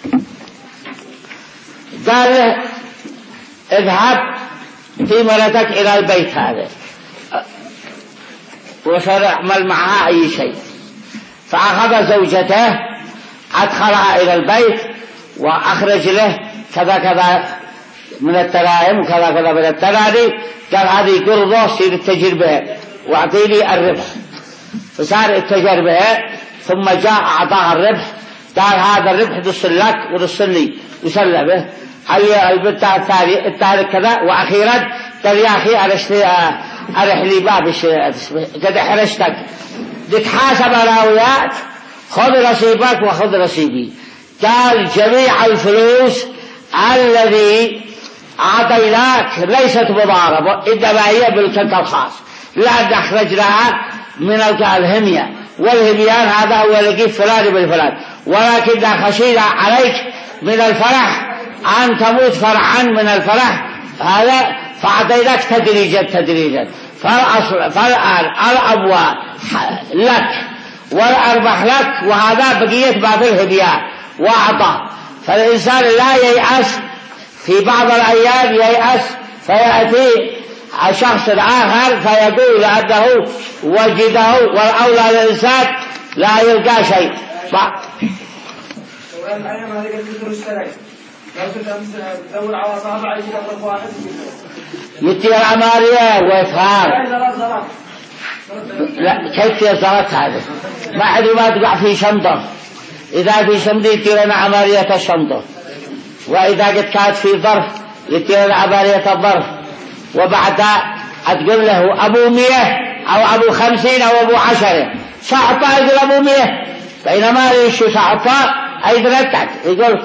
قال له اذهب في مرتك إلى البيت هذا وسأعمل معها أي شيء. فأخذ زوجته أدخلها إلى البيت وأخرج له كذا كذا من التراهم وكذا كذا من التناني. قال هذه قرضة سير التجر بها واعطيني الربح. فصار التجر بها ثم جاء أعطاها الربح قال هذا الربح دصل لك ودصلني وسلمه. هي البنت الثاني الثالث كذا. وأخيرا قال يا أخي أرح لي باب قد حرشتك دك حاسب راويات خذ رصيبك وخذ رصيبي. قال جميع الفلوس الذي أعطيناك ليست مضاربة إنما هي بالكلك الخاص، لأن أخرجناها من الهمية، والهميان هذا هو لقيت فلان بالفلان، ولكن خشينا عليك من الفرح أن تموت فرحا من الفرح هذا فأعطيناك تدريجا تدريجا. فالآن الأموال لك والأرباح لك، وهذا بقية باب الهدية وأعطى. فالإنسان لا ييأس في بعض الأيام، ييأس فيأتي شخص آخر فيقول أنه وجده، والأولى الإنسان لا يلقى شيء. يتي العمارية ويفهار لا كيف يزرت هذا ما حد ما تقع في شنطة. إذا في شنطة يتي لنا عمارية الشنطة، وإذا قد كانت في ظرف يتي لنا عمارية الظرف، وبعدها تقول له أبو مية أو أبو خمسين أو أبو عشرة، صعطاء يقول أبو مية، بينما يشو صعطاء أيضا يقول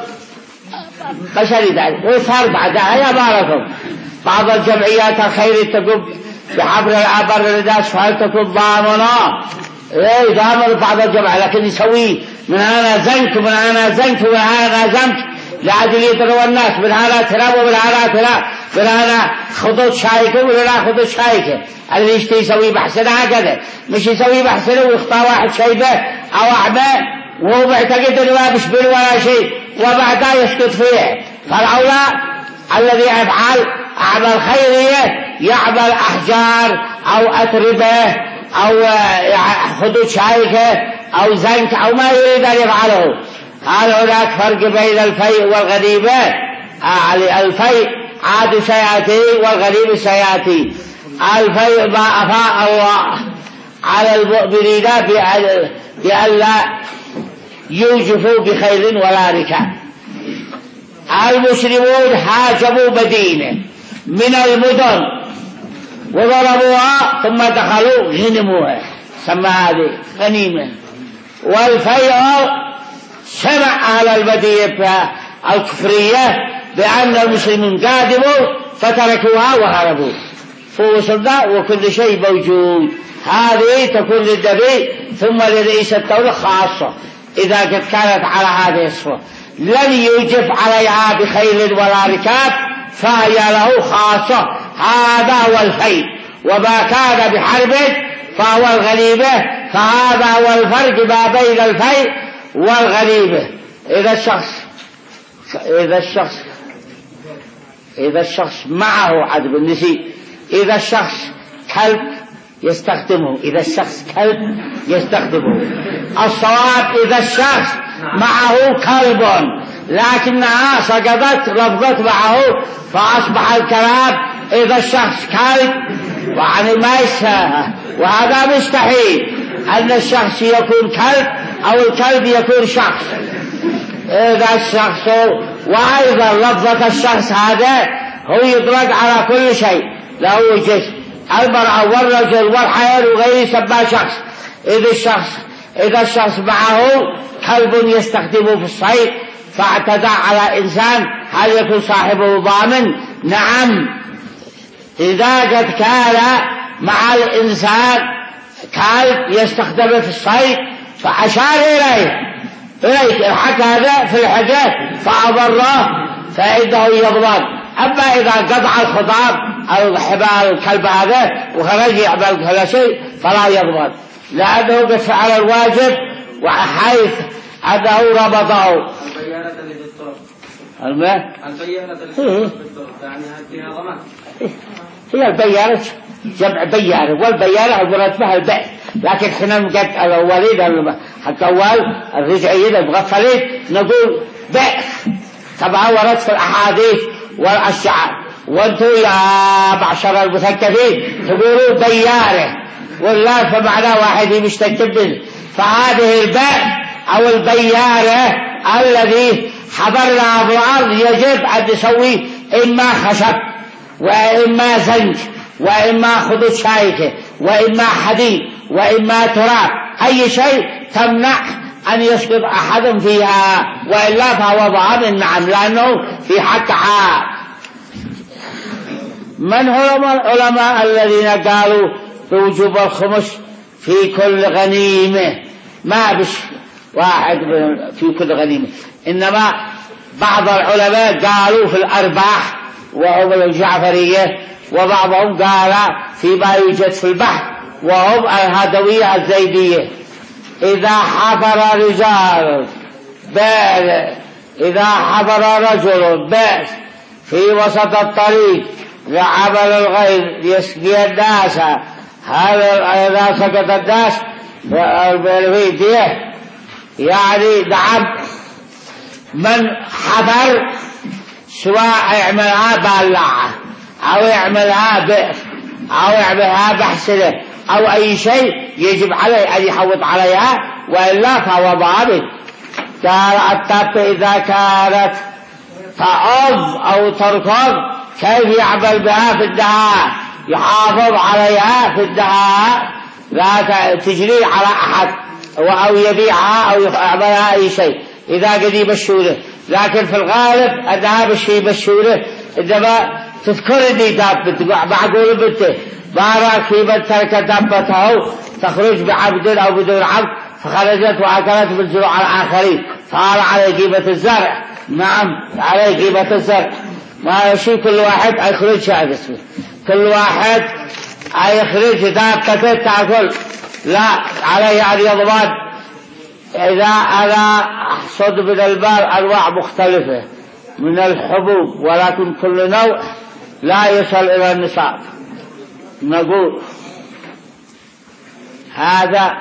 بشري ذلك ويصار بعدها. يا باركم بعض الجمعيات الخير تقول بحبر العبر للناس فهل تكون ضامنة؟ ايه ضامن بعض الجمعيات، لكن يسوي من أنا زنك ومن أنا زنك ومن أنا زنك لعدل يتروى الناس، من أنا تراب ومن أنا تراب، من أنا خطوط شايكة ومن أنا خطوط شايكة. اللي يشتي يسوي بحثنا هكذا، مش يسوي بحثنا ويخطى واحد شيبة أو أعمى وهو معتقد أنه ما بشبه ولا شيء وبعدها يسكت فيه. فالأولى الذي يفعل أعمال خيرية يعمل أحجار أو أتربة أو خطوط شايكة أو زنك أو ما يريد أن يفعله. هل هناك فرق بين الفيء والغنيمة؟ الفيء عاد سيأتي والغنيمة سيأتي. الفيء ما أفاء الله على المؤمنين بأن لا يوجفوا بخيل ولا ركاب. المسلمون هاجموا مدينة من المدن وضربوها ثم دخلوا غنموها، سمى هذه غنيمة. والفيء سمع على المدينة الكفرية بأن المسلمين قادموا فتركوها وهربوا، فوصلنا وكل شيء موجود. هذه تكون للنبي ثم لرئيس الدولة خاصة إذا قد كانت على هذه الصورة، لن يوجف عليها بخيل ولا ركاب فهي له خاصة. هذا هو الفيء، وما كان بحرب فهو الغنيمة. فهذا هو الفرق ما بين الفيء والغنيمة. إذا الشخص إذا الشخص إذا الشخص معه عدب النسي، إذا الشخص كلب يستخدمه، إذا الشخص كلب يستخدمه. الصواب إذا الشخص معه كلب لكنها سقطت لفظت معه فأصبح الكلام إذا الشخص كلب، يعني ما يسهى. وهذا مستحيل أن الشخص يكون كلب أو الكلب يكون شخص. إذا الشخص وأيضا لفظة الشخص هذا هو يطلق على كل شيء له جسم، المرأة والرجل والحيوان وغيره يسمى شخص. إذا الشخص إذا الشخص معه كلب يستخدمه في الصيد فاعتدى على إنسان، هل يكون صاحبه ضامن؟ نعم. إذا قد كان مع الإنسان كلب يستخدمه في الصيد فأشار إليه إليك الحق هذا في الحاجات فأضره فإنه يضمن. أما إذا قطع الخضاب أو حبال الكلب هذا وخرج يعمل كل شيء فلا يضمن، لأنه بفعل الواجب وحيث أنه ربطه. البيانة للدكتور الماء البيانة للدكتور يعني فيها ضمان. هي البيانة جمع بيانة، والبيانة عبارة بها البيع، لكن حين نقد الأولين حتى أول الرجعيين المغفلين نقول بيع كما ورد في الأحاديث والأشعار. وانتم يا معشر المثقفين تقولوا بيانة، والله فمعنى واحد مشتكل. فهذه البيع أو البيانة الذي حضرنا بالأرض يجب أن نسوي إما خشب وإما زنج وإما خطوط شايكة وإما حديد وإما تراب أي شيء تمنع أن يسقط أحد فيها، وإلا فهو ضامن. نعم، لأنه في حقها. من هم العلماء الذين قالوا بوجوب الخمس في كل غنيمة؟ ما بش واحد في كل غنيمة، إنما بعض العلماء قالوا في الأرباح وهم الجعفرية، وبعضهم قال فيما يوجد في البحر وهم الهدوية الزيدية. إذا حضر رجال بئر إذا حضر رجل بئر في وسط الطريق لعمل الغير يسقي الناس، هذا إذا سقط الناس بالبيدية يعني نعم. من حضر سواء يعملها بالعة أو يعملها بئر أو يعملها بحسنة أو أي شيء يجب عليه أن يحوط عليها، وإلا فهو ضابط. قال التب إذا كانت تعض أو تركض كيف يعمل بها في الدهاء؟ يحافظ عليها في الدهاء، لا تجري على أحد أو يبيعها أو يعملها أي شيء إذا قد يبشوره. لكن في الغالب أنها بشي يبشوره إنما تذكرني دابت معقول بنته بارك في من ترك دابته تخرج بعبد أو بدون عبد فخرجت وأكلت بالزروع الآخرين فعلى عليه قيمة الزرع. نعم، عليه قيمة الزرع. ما شيء كل واحد يخرج هذا اسمه، كل واحد يخرج دابته تأكل، لا عليه أن يضمن. إذا أنا أحصد من المال أنواع مختلفة من الحبوب، ولكن كل نوع لا يصل إلى النصاب، نقول هذا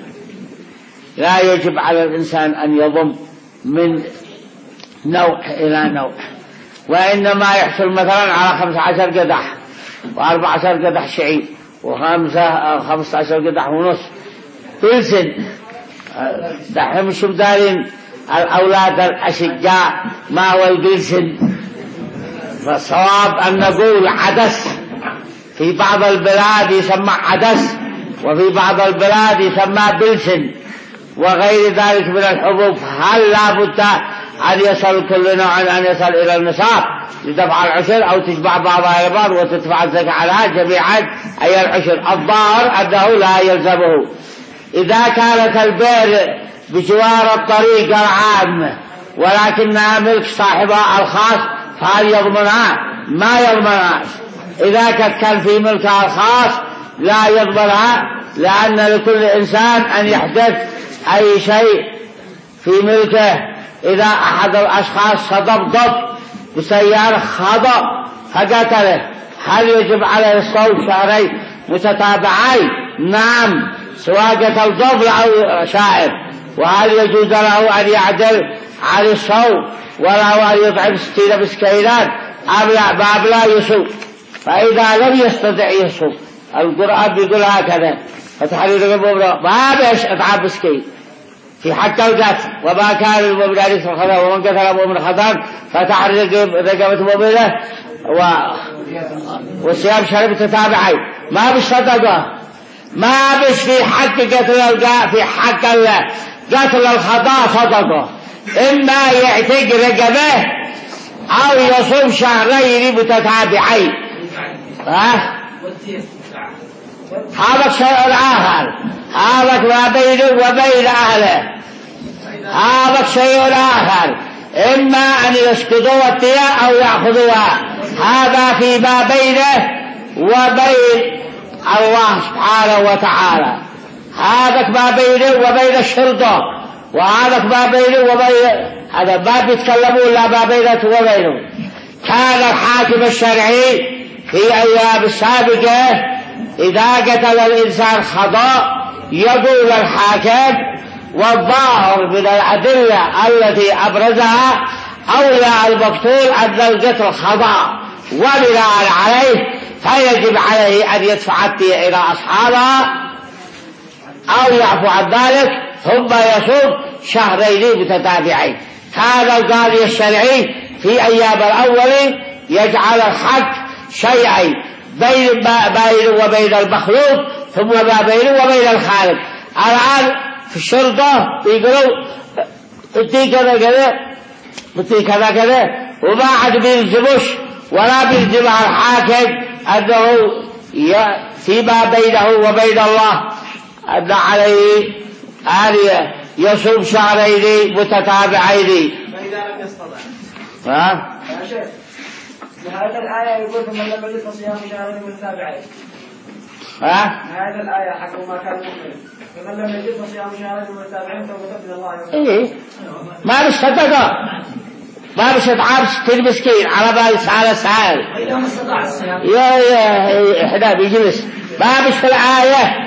لا يجب على الإنسان أن يضم من نوع إلى نوع، وإنما يحصل مثلا على خمسة عشر قدح وأربعة عشر قدح شعير وخمسة خمسة عشر قدح ونص بلسن. دحين مش مدارين الأولاد الأشقاء ما هو البلسن، فالصواب أن نقول عدس. في بعض البلاد يسمى عدس وفي بعض البلاد يسمى بلسن وغير ذلك من الحبوب. هل لا بد أن يصل كل نوع أن يصل إلى النصاب لدفع العشر، أو تجمع بعضها إلى بعض وتدفع الزكاة عليها جميعا أي العشر؟ الظاهر أنه لا يلزمه. إذا كانت البئر بجوار الطريق العام ولكنها ملك صاحبها الخاص فهل يضمنها؟ ما يضمنها. إذا كان في ملكها الخاص لا يضمنها، لأن لكل إنسان أن يحدث أي شيء في ملكه. إذا أحد الأشخاص صدب ضب بسيارة خطأ فقتله، هل يجب عليه الصوم شهرين متتابعين؟ نعم، سواء قتل ضب أو شاعر. وهل يجوز له أن يعدل عن الصوم وله أن يطعم ستين مسكينا أم لا؟ باب لا يصوم. فإذا لم يستطع يصوم، القرآن بيقول هكذا فتحرير المؤمن ما بيش أطعام مسكين في حق القتل، وما كان المؤمن أن يسرق خطأ، ومن قتل المؤمن خطأ فتحرير رقبة مؤمنة و... وصيام شهر متتابعين. ما بيش صدقه، ما بيش في حق قتل القتل، في حق قتل الخطأ صدقه، إما يعتق رقبه أو يصوم شهرين متتابعين. ها؟ هذا شيء آخر، هذا ما بينه وبين أهله، هذا شيء آخر، إما أن يسقطوا الدية أو يأخذوها، هذا فيما بينه وبين الله سبحانه وتعالى. هذا ما بينه وبين الشرطة، وهذا ما بينه وبين هذا ما بيتكلموا إلا ما بينه وبينه. كان الحاكم الشرعي في أيام السابقة إذا قتل الإنسان خطأ يقول الحاكم والظاهر من الأدلة التي أبرزها أولى المقتول أن القتل خطأ، وبناء عليه فيجب عليه أن يدفع الدية إلى أصحابها أو يعفو عن ذلك ثم يصوم شهرين متتابعين. هذا القاضي الشرعي في أيام الأول يجعل الحق شيئين بين ما بينه وبين المخلوق ثم ما بينه وبين الخالق. الآن في الشرطة يقولوا بتي كذا كذا بتي كذا كذا، وما عاد بيلزموش ولا بيلزمها الحاكم أنه فيما بينه وبين الله أن عليه أن يصوم شهرين متتابعين. فإذا لم يستطع. ها؟ يا شيخ هذه الآية يقول من لم يجد فصيام شهرين متتابعين. ها؟ هذه الآية حق ما كان مؤمن فمن لم يجد فصيام شهرين متتابعين توبة من الله. إيه ما بيصدقه ما بيستطعم ستين مسكين على بالي سعادة سعادة. إذا ما استطاع الصيام. يا يا إحنا بيجلس ما بيش في الآية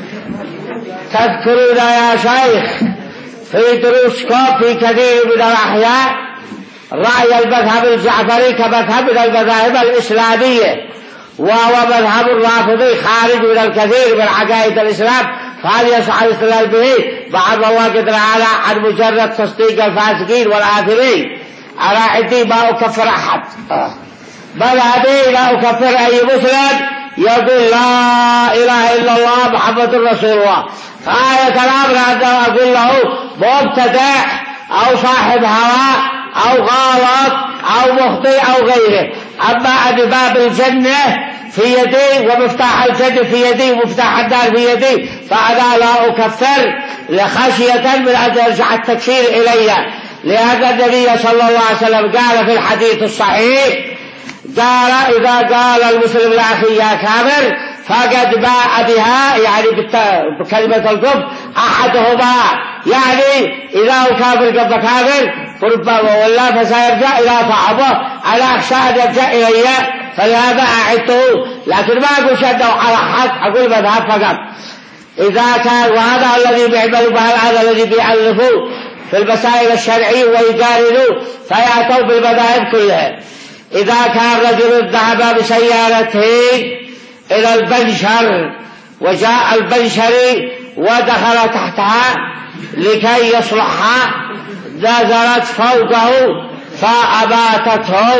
تذكرون يا شيخ في دروسكم في كثير من الأحيان رأي المذهب الجعفري كمذهب من المذاهب الإسلامية، وهو مذهب الرافضي خارج من الكثير من عقائد الإسلام، فهل يصح الاستدلال به مع أن الله قد تعالى عن مجرد تصديق الفاسقين والآثمين؟ على عندي ما أكفر أحد، بل هذه لا أكفر أي مسلم يقول لا إله إلا الله محمد رسول الله. فآية الأمر أنه أقول له مبتدع أو صاحب هواء أو غلط أو مخطئ أو غيره. أما أن باب الجنة في يدي ومفتاح الجنة في يدي ومفتاح النار في يدي فأنا لا أكفر لخشية من أن يرجع التكفير إلي، لأن النبي صلى الله عليه وسلم قال في الحديث الصحيح قال إذا قال المسلم لأخي يا كافر فقد باء بها يعني بكلمة الكفر أحدهما، يعني إذا هو كافر قبل كافر فربما ولا فسيرجع إلى طعمه، أنا أخشى أن يرجع إلي فلهذا أعدته، لكن ما أقول شده على حد أقول مذهب فقط. إذا كان وهذا الذي بيعملوا به هذا الذي بيألفوا في المسائل الشرعية ويقارنوا فيأتوا بالمذاهب كلها. إذا كان رجل ذهب بسيارته إلى البنشر وجاء البنشري ودخل تحتها لكي يصلحها نزلت فوقه فأماتته،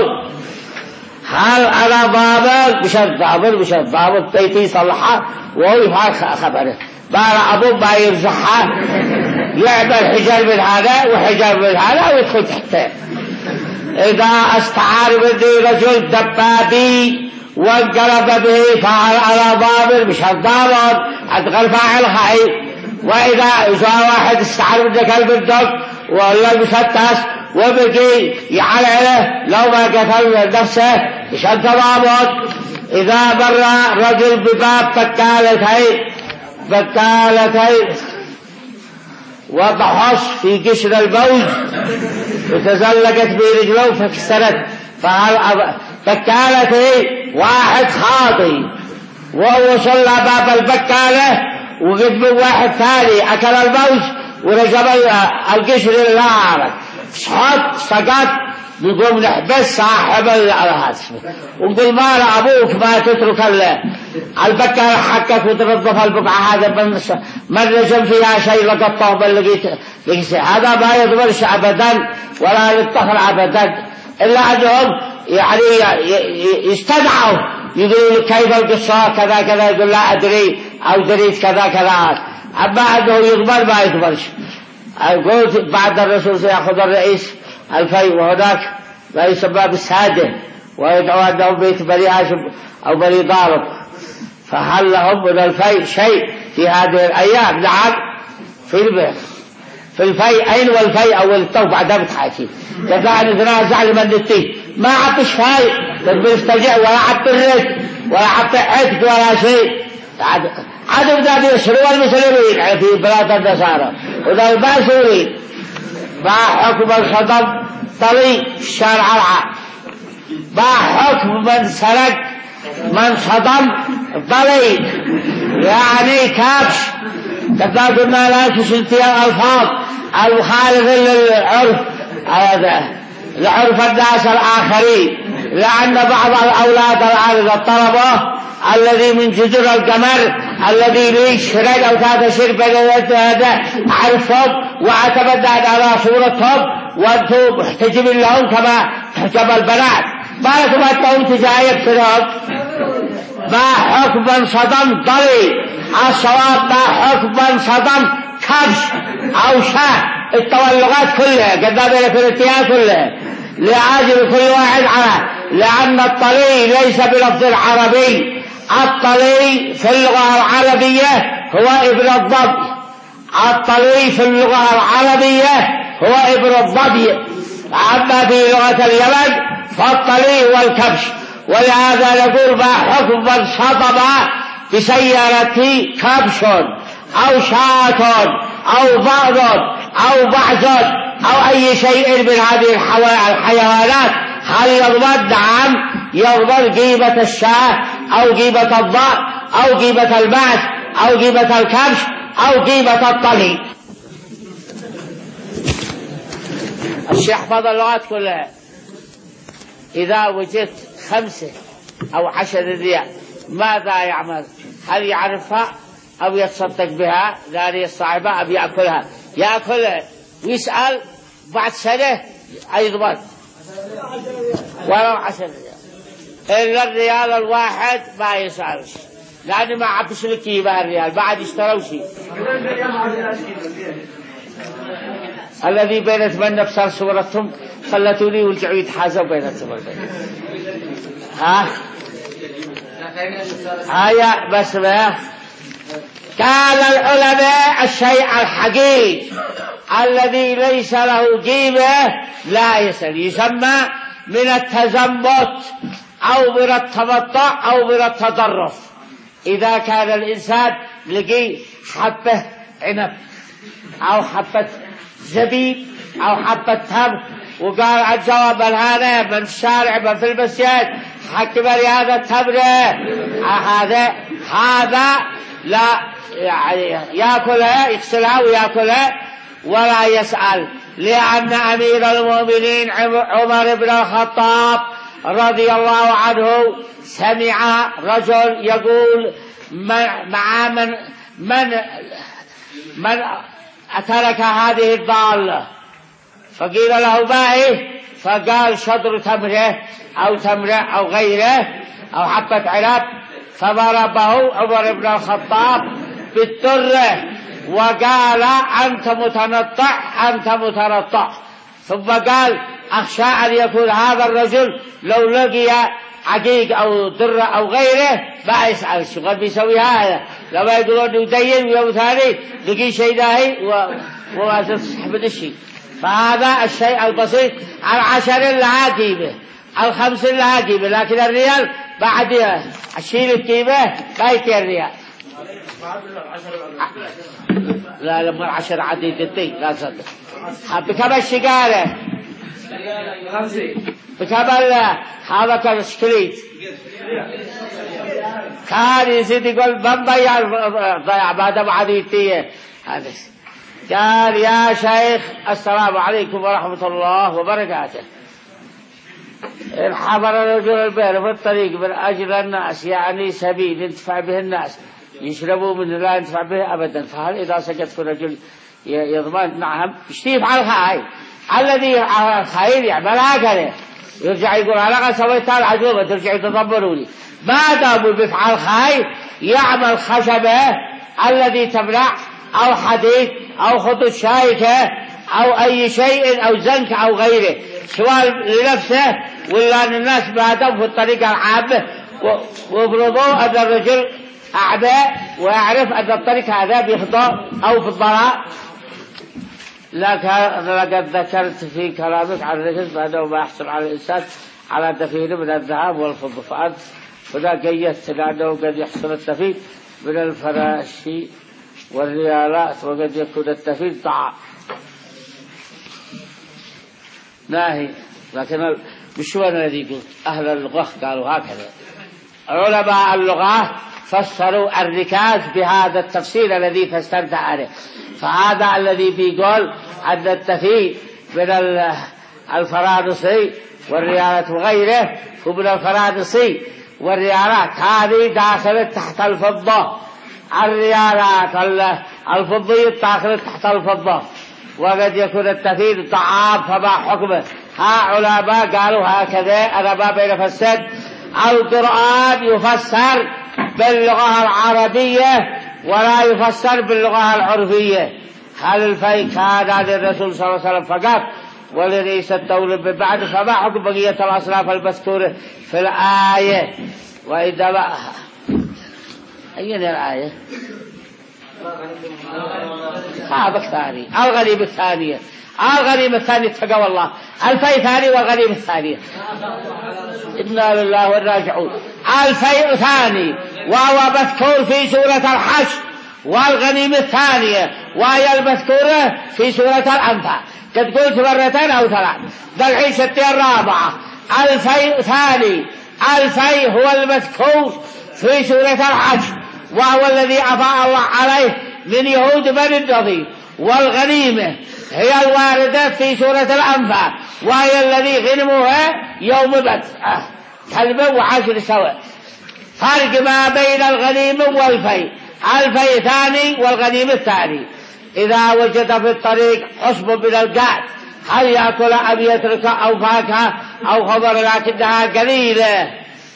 هل أنا ضابط؟ مش الضابط مش الضابط تيتي يصلحها وهو يفعل خبره بارا أبوه ما يرزحها يعمل حجر من هذا وحجر من هذا ويدخل تحته. إذا استعار مني رجل دبابي وانقلب به فعل على ضابط مش الضابط أدخل فاعل حي. وإذا جاء واحد استعار مني كلب الدق ولا المسدس وبقي يعلعله لو ما قتل نفسه مش الضابط. إذا مر رجل بباب بكالتين بكالتين وبحص في قشر الموز وتزلقت برجله فكسرت، فهل بكالته واحد خاطي وهو صلى باب البكالة وقدم واحد ثاني أكل الموز ورجب القشر النار صحت سقط، نقوم نحبس صاحب الهاتف ونقول ما أبوك ما تترك البكالة حقك وتنظف البقعة هذا من رجم فيها شيء لقطه بل لقيت هذا ما يضمرش أبدا ولا يتخل أبدا، إلا أنهم يعني يستدعوا يقولوا كيف القصة كذا كذا يقول لا أدري أو دريت كذا كذا، أما أنه يضمر ما يضمرش. أقول بعد الرسول سيأخذ الرئيس الفي وهناك ما يسمى بالسادة ويدعو أنهم بيت بني هاشم أو بني ضارب، فهل لهم من الفي شيء في هذه الأيام؟ نعم في البيت في الفي. أين والفي أول التوبة ده بتحاكي كذا نتنازع لمن نتيه ما عطش فاي بنستجع ولا عط الرد ولا عط عتق ولا شيء. عدم ذا بيشروا المسلمين في بلاد النصارى وذا الباسورين ما حكم الخطب طريق الشارع العام، ما حكم من سرق من صدم طريق يعني كابش كذا قلنا لا تشلتي الألفاظ المخالف للعرف لعرف الناس الآخرين، لأن بعض الأولاد الآن الطلبة الذي من جذر القمر الذي ليش شرق أو تاتا شرب هذا عرفهم واعتمد على صورتهم وانتم محتجبين لهم كما تحجب البنات، ما لكم أنتم تجايب سنهم. ما حكم صدم طري الصواب ما حكم صدم كبش أو شاء التولغات كلها قدام الفرنسية كلها لعاجل كل واحد على لأن الطلي ليس بلفظ العربي. الطلي في اللغة العربية هو ابن الضب. الطلي في اللغة العربية هو ابن الضبي. أما في لغة اليمن فالطلي هو الكبش. ولهذا نقول ما حكم من شطب بسيارتي كبش أو شاة أو ضأن أو بعز أو أي شيء من هذه الحيوانات هل يضمن؟ نعم يضمن قيمة الشاة أو قيمة الضأن أو قيمة البعث أو قيمة الكبش أو قيمة الطلي. الشيخ حفظ اللغات كلها. إذا وجدت خمسة أو عشر ريال ماذا يعمل؟ هل يعرفها أو يتصدق بها لأن الصاحبة أو يأكلها؟ يأكلها ويسأل بعد سنة أيضا ولو عشر ريال. إلا الريال الواحد ما يسألش لأنه ما عبش لك يبقى الريال بعد اشتروا شيء. الذي بين ثمانية بصر صورتهم خلتوني ورجعوا يتحازوا بين الثمانية. ها هيا بس بقى. قال العلماء الشيء الحقيقي الذي ليس له قيمة لا يسأل يسمى من التزمت أو من التمطع أو من التطرف. إذا كان الإنسان لقي حبة عنب أو حبة زبيب أو حبة تمر وقال الجواب هذا من الشارع من في المسجد حكم لي هذا التمر هذا هذا لا يعني يأكلها يغسلها ويأكلها ولا يسأل. لأن أمير المؤمنين عمر بن الخطاب رضي الله عنه سمع رجل يقول مع من من من أترك هذه الضالة فقيل له ما هي؟ فقال شطر تمره أو تمره أو غيره أو حبة عنب. فضربه عمر بن الخطاب بالدرة وقال أنت متنطع أنت متنطع. ثم قال أخشى أن يكون هذا الرجل لو لقي عقيق أو درة أو غيره ما يسأل الشغل بيسوي هذا لما يقولون يدين ويوم ثاني لقي شيء داهي وما تسحب الشيء. فهذا الشيء البسيط. العشر لها قيمة الخمس لها قيمة لكن الريال بعد الشيء القيمة ما يتي الريال. لا لما العشر عديد الدين لا تصدق. بكم الشقالة بكم هذا كان الشكليت كان يزيد يقول من ضيع ضيع بعد عديدتيه. هذا قال يا شيخ السلام عليكم ورحمة الله وبركاته. انحضر رجل البئر في الطريق من أجل الناس يعني سبيل ينتفع به الناس يشربوا منه لا ينتفع به أبدا. فهل إذا سكت في الرجل يضمن؟ نعم يشتيف على الخير الذي على الخير يعمل هكذا يرجع يقول أنا سويتها العجوبة ترجع تضبروني. ما دام بفعل خير يعمل خشبة الذي تمنع أو حديد أو خطوط شايكة أو أي شيء أو زنك أو غيره سواء لنفسه ولا الناس ما دام في الطريقة العامة وافرضوا أن الرجل أعداء ويعرف أن الطريق هذا بيخضع أو في الضراء. لقد ذكرت في كلامك عن الرجل بأنه ما يحصل على الإنسان على دفين من الذهب والفضة فأنت هنا قيدت لأنه قد يحصل الدفين من الفراشي والريالات وقد يكون الدفين طعام ناهي. لكن مش هو الذي قلت أهل اللغة قالوا هكذا. علماء اللغة فسروا الركاز بهذا التفسير الذي فسرت عليه. فهذا الذي بيقول أن التفيد من الفرادصي والريالات وغيره ومن الفرادصي والريالات هذه داخلة تحت الفضة. الريالات الفضية داخلة تحت الفضة وقد يكون التفيد طعام فما حكمه. ها علماء قالوا هكذا. أنا ما بين فسر القرآن يفسر باللغة العربية ولا يفسر باللغة العرفية. هل الفيء كان للرسول صلى الله عليه وسلم فقط ولرئيس الدولة بعد؟ فما حكم بقية الأصناف المذكورة في الآية؟ وإذا بقى أين الآية؟ هذا الثاني الغنيمة الثانية الغنيمة الثانية اتقوا الله. الفيء ثاني والغنيمة الثانية. إنا لله وإنا راجعون. الفيء ثاني وهو مذكور في سورة الحشر، والغنيمة الثانية وهي المذكورة في سورة الأنفال. قد قلت مرتين أو ثلاث. دلحين ستة الرابعة. الفيء ثاني. الفيء هو المذكور في سورة الحشر وهو الذي أفاء الله عليه من يهود بني النضير، والغنيمة هي الواردة في سورة الأنفال وهي الذي غنموها يوم بدر كلمة وعشر سواء. فرق ما بين الغنيمة والفيء. الفيء ثاني والغنيمة الثاني. إذا وجد في الطريق عصب من القعد هل يأكل أم يترك أو فاكهة أو خضر لكنها قليلة،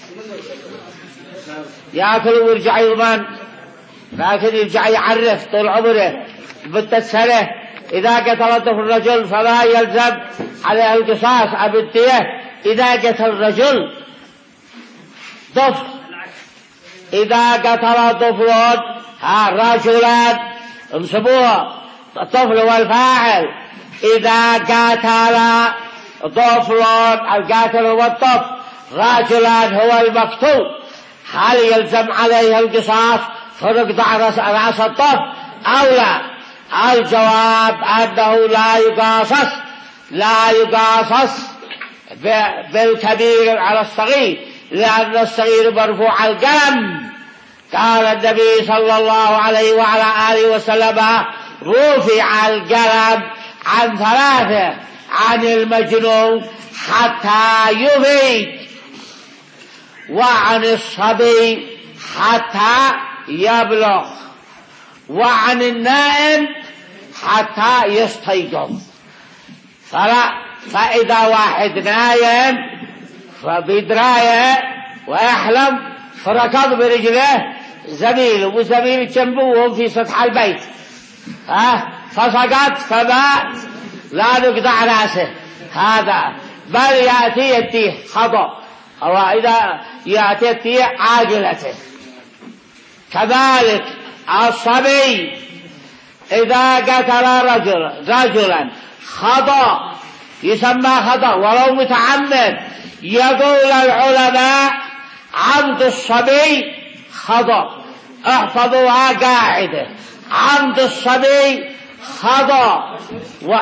يأكل ويرجع يضمن، لكن يرجع يعرف طول عمره بالتسهله. إذا قتل الرجل فلا يلزم عليه القصاص أو الدية. إذا قتل الرجل طفل، إذا قتل طفل الرجلان انصبوه الطفل والفاعل. إذا قتل طفل القاتل هو الطفل، رجلان هو المقتول، هل يلزم عليه القصاص فرقضع رأس الطفل أو لا؟ الجواب أنه لا يقاصص لا يقاصص بالكبير على الصغير، لأن الصغير مرفوع القلم. قال النبي صلى الله عليه وعلى آله وسلم رفع القلم عن ثلاثة: عن المجنون حتى يفيق، وعن الصبي حتى يبلغ، وعن النائم حتى يستيقظ. فلا فإذا واحد نايم فبدراية ويحلم فركض برجله زميله وزميله جنبه في سطح البيت ها فسقط فمات، لا نقطع رأسه هذا، بل يأتي يديه خطأ، أو إذا يأتي يديه عاجلته. كذلك الصبي إذا قتل رجل رجلا خطأ يسمى خطأ ولو متعمد. يقول العلماء عمد الصبي خطأ، احفظوها قاعدة: عمد الصبي خطأ و...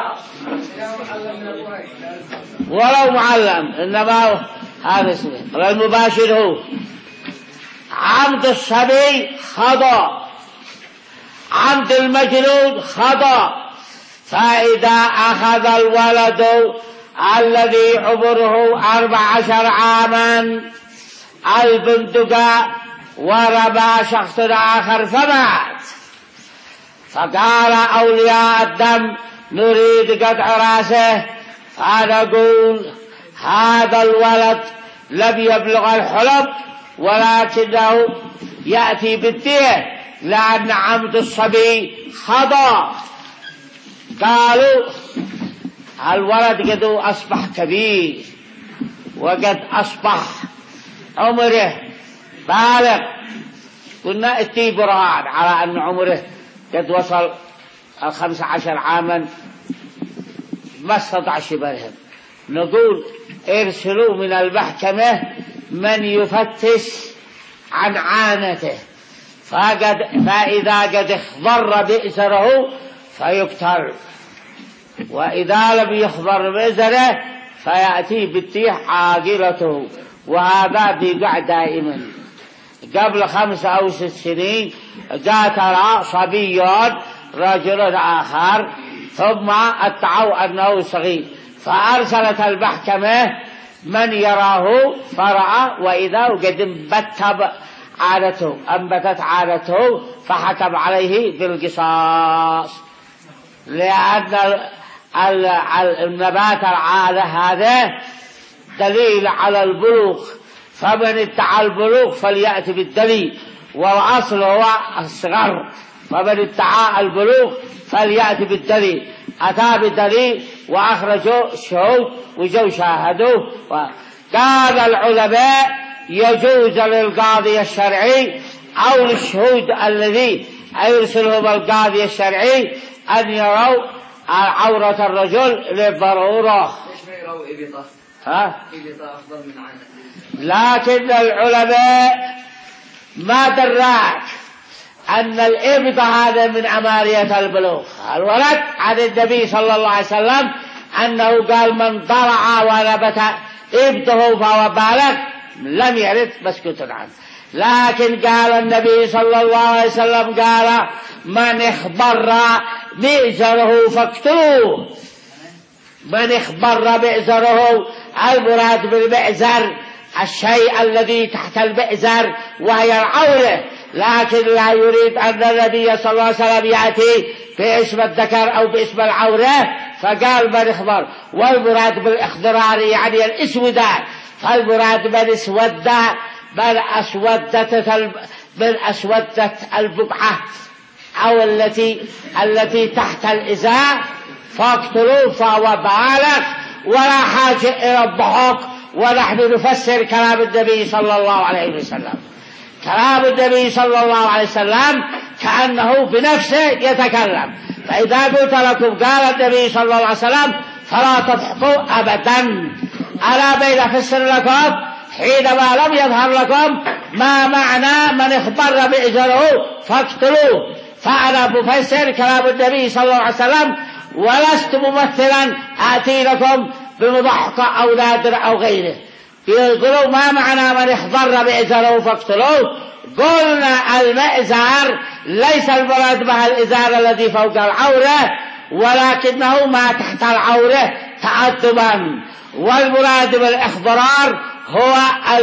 ولو معلم، إنما هذا اسمه المباشر هو عمد الصبي خطأ، عمد المجنون خطأ. فإذا أخذ الولد الذي عمره أربع عشر عاما البندقة ورمى شخص آخر فمات، فقال أولياء الدم نريد قطع رأسه، فنقول هذا الولد لم يبلغ الحلم ولكنه يأتي بالدية لأن عمد الصبي خطأ. قالوا الولد قد أصبح كبير وقد أصبح عمره بالغ، قلنا اتي برهان على أن عمره قد وصل الخمس عشر عاما ما استطاع شبههم. نقول ارسلوا من المحكمة من يفتش عن عانته، فقد فإذا قد اخضر بئسره فيقتل، وإذا لم يخضر بئسره فيأتي بالتيح عاقلته. وهذا بيقع دائما. قبل خمس أو ست سنين قاتل صبي رجل آخر ثم ادعوا أنه صغير، فأرسلت المحكمة من يراه فرأى، وإذا قد انبت عادته أنبتت عادته فحكم عليه بالقصاص، لأن النبات العادة هذا دليل على البلوغ، فمن ادعى البلوغ فليأتي بالدليل، والأصل هو الصغر، فمن ادعى البلوغ فليأتي بالدليل. أتى بالدليل وأخرجوا شهود وجو شاهدوه. قال العلماء يجوز للقاضي الشرعي أو للشهود الذي يرسلهم القاضي الشرعي أن يروا عورة الرجل للضرورة. ليش ما يروا إبطة؟ ها؟ إبطة أفضل من عانة. لكن العلماء ما دراك أن الإبطة هذا من عمارية البلوغ. الورد عن النبي صلى الله عليه وسلم أنه قال من ضرع ونبت إبطه فهو بالغ، لم يرد مسكوت عنه. لكن قال النبي صلى الله عليه وسلم قال من اخبر بئزره فاقتلوه. من اخبر بئزره، المراد بالبئزر الشيء الذي تحت البئزر وهي العورة، لكن لا يريد أن النبي صلى الله عليه وسلم يأتي باسم الذكر أو باسم العورة، فقال من اخبر. والمراد بالاخضرار يعني الاسودة، فالمراد من اسود من أسودة من أسودة البقعة أو التي التي تحت الإزار فاقتلوه فهو بالغ، ولا حاجة إلى الضحك. ونحن نفسر كلام النبي صلى الله عليه وسلم. كلام النبي صلى الله عليه وسلم كأنه بنفسه يتكلم. فإذا قلت لكم قال النبي صلى الله عليه وسلم فلا تضحكوا أبدا. ألا بين أفسر لكم حينما لم يظهر لكم ما معنى من اخبر بإجره فاقتلوه. فأنا مفسر كلام النبي صلى الله عليه وسلم، ولست ممثلا آتي لكم بمضحكة أو نادر أو غيره. يقولوا ما معنى من اخبر بإجره فاقتلوه؟ قلنا المئزار ليس المراد به الإزار الذي فوق العورة، ولكنه ما تحت العورة تأدبا. والمراد بالإخضرار هو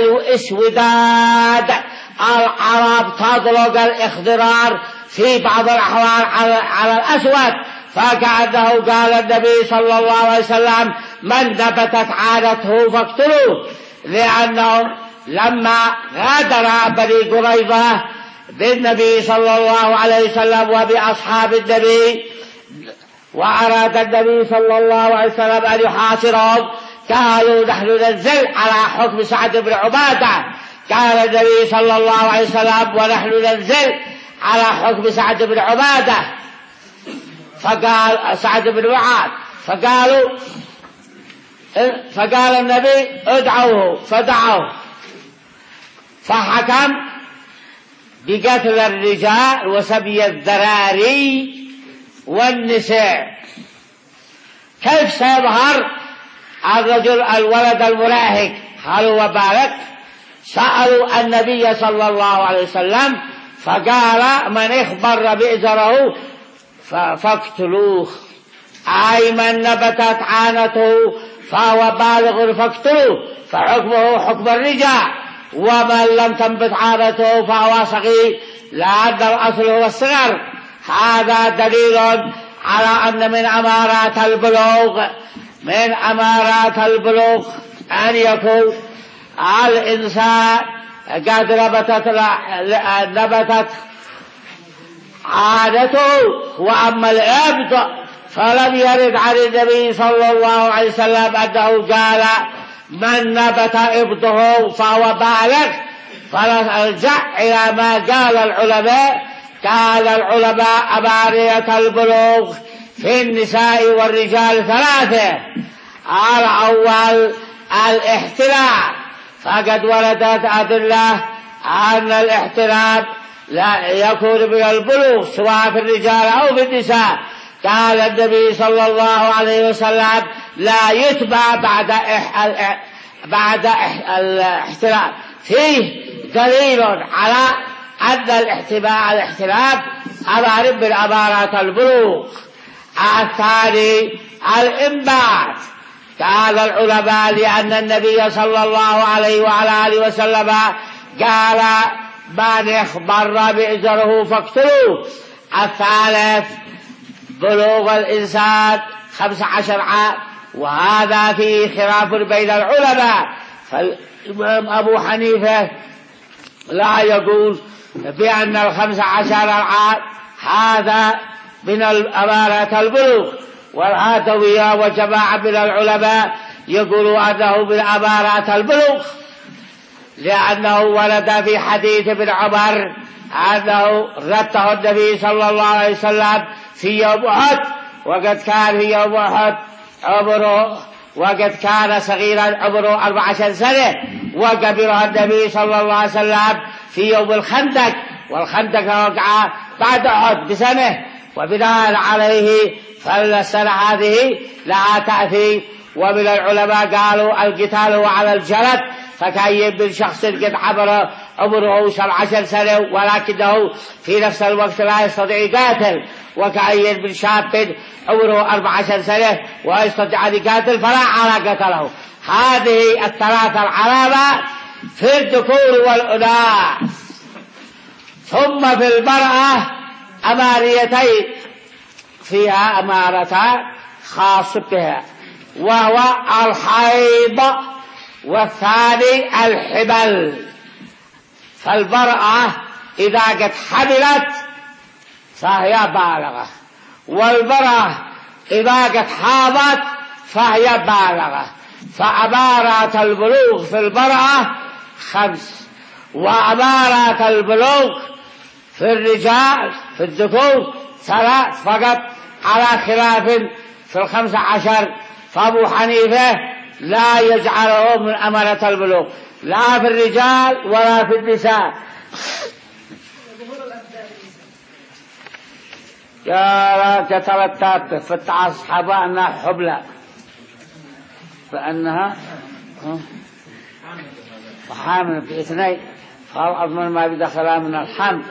الإسوداد. العرب تطلق الإخضرار في بعض الأحوال على الأسود، فكأنه قال النبي صلى الله عليه وسلم من نبتت عادته فاقتلوه، لأنهم لما غادر بني قريظة بالنبي صلى الله عليه وسلم وبأصحاب النبي، وأراد النبي صلى الله عليه وسلم أن يحاصرهم، قالوا نحن ننزل على حكم سعد بن عبادة. قال النبي صلى الله عليه وسلم ونحن ننزل على حكم سعد بن عبادة. فقال سعد بن معاذ، فقالوا فقال النبي ادعوه، فدعوه، فحكم بقتل الرجال وسبي الذراري والنساء. كيف سيظهر الرجل الولد المراهق هل هو بالغ؟ سألوا النبي صلى الله عليه وسلم فقال من اخبر بئزره فاقتلوه، أي من نبتت عانته فهو بالغ فاقتلوه، فحكمه حكم الرجال. ومن لم تنبت عانته فهو صغير، لأن الأصل هو الصغر. هذا دليل على أن من أمارات البلوغ من أمارات البلوغ أن يكون الإنسان قد نبتت نبتت عادته. وأما الإبط فلم يرد عن النبي صلى الله عليه وسلم أنه قال من نبت إبطه فهو بالغ. فنرجع إلى ما قال العلماء. قال العلماء أمارية البلوغ في النساء والرجال ثلاثة. الأول الاحتلام، فقد وردت أدلة أن الاحتلام لا يكون من البلوغ سواء في الرجال أو في النساء. قال النبي صلى الله عليه وسلم لا يتبع بعد إح... بعد إح... الاحتلام. فيه دليل على أن الاحتماء الاحتلام أمر من أمارات البلوغ. الثاني الإنبات. قال العلماء لأن النبي صلى الله عليه وعلى آله وسلم قال من اخبر بئزره فاقتلوه. الثالث بلوغ الإنسان خمس عشر عام، وهذا فيه خلاف بين العلماء. فالإمام أبو حنيفة لا يقول بأن الخمس عشر العام هذا من أمارة البلوغ. والهاتوية وجماعة من العلماء يقولوا أنه من أمارة البلوغ، لأنه ورد في حديث ابن عمر أنه رته النبي صلى الله عليه وسلم في يوم أحد، وقد كان في يوم أحد عمره وقد كان صغيرا عمره أربع عشر سنة، وقبره النبي صلى الله عليه وسلم في يوم الخندق، والخندق وقع بعد أحد بسنة، وبناء عليه فالسنة هذه لها تأثير. ومن العلماء قالوا القتال هو على الجلد، فكأي من شخص قد عبر عمره سبع عشر سنة ولكنه في نفس الوقت لا يستطيع يقاتل، وكأي من شاب عمره أربع عشر سنة ويستطيع أن يقاتل فلا علاقة له. هذه الثلاثة العلامة في الذكور والأناث. ثم في المرأة أماريتين فيها أمارتان خاصة بها، وهو الحيض والثاني الحمل. فالمرأة إذا قد حملت فهي بالغة، والمرأة إذا قد حاضت فهي بالغة. فأمارات البلوغ في المرأة خمس، وأمارات البلوغ في الرجال في الذكور ثلاث فقط، على خلاف في الخمس عشر. فأبو حنيفة لا يجعله من أمارة البلوغ لا في الرجال ولا في النساء. يا تترتب فتح أصحابها أنها حبلى، فأنها وحامل في اثنين، قال أضمن ما بدخلها من الحمل،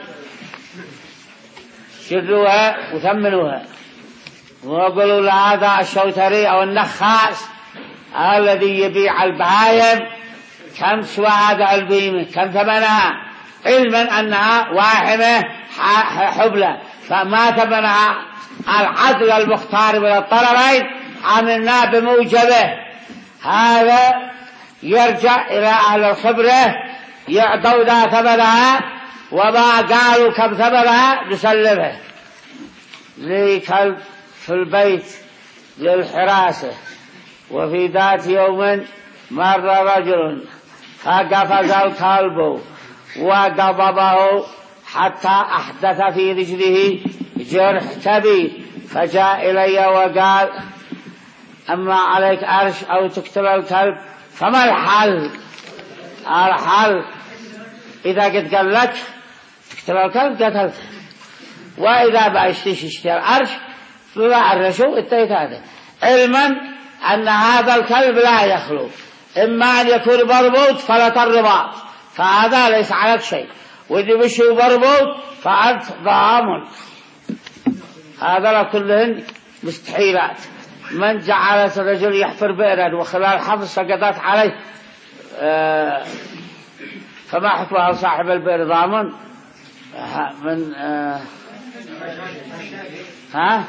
شروها وثمنوها. وقالوا لهذا الشوتري أو النخاس الذي يبيع البهايم كم سوى هذا البهيمة كم ثمنها، علما أنها واحمة حبلى، فما ثمنها العدل المختار من الطرفين عملنا بموجبه. هذا يرجع إلى أهل الخبرة يعطونا ثمنها، وما قالوا كم ثمنها نسلمه. لي كلب في البيت للحراسة، وفي ذات يوم مر رجل فقفز الكلب وقضبه حتى أحدث في رجله جرح كبير، فجاء إلي وقال أما عليك أرش أو تقتل الكلب، فما الحل؟ الحل إذا قد قال لك تقتل الكلب قتلته، وإذا بأشتش اشتري الأرش فلا أرشوا التيت هذا، علما أن هذا الكلب لا يخلو، إما أن يكون مربوط فلا الرباط، فهذا ليس عليك شيء، وإذا مشي مربوط فأنت ضامن. هذا كلهن مستحيلات. من جعل الرجل يحفر بئرا وخلال حفظ سقطت عليه آه فما حكمها صاحب البئر ضامن من آه ها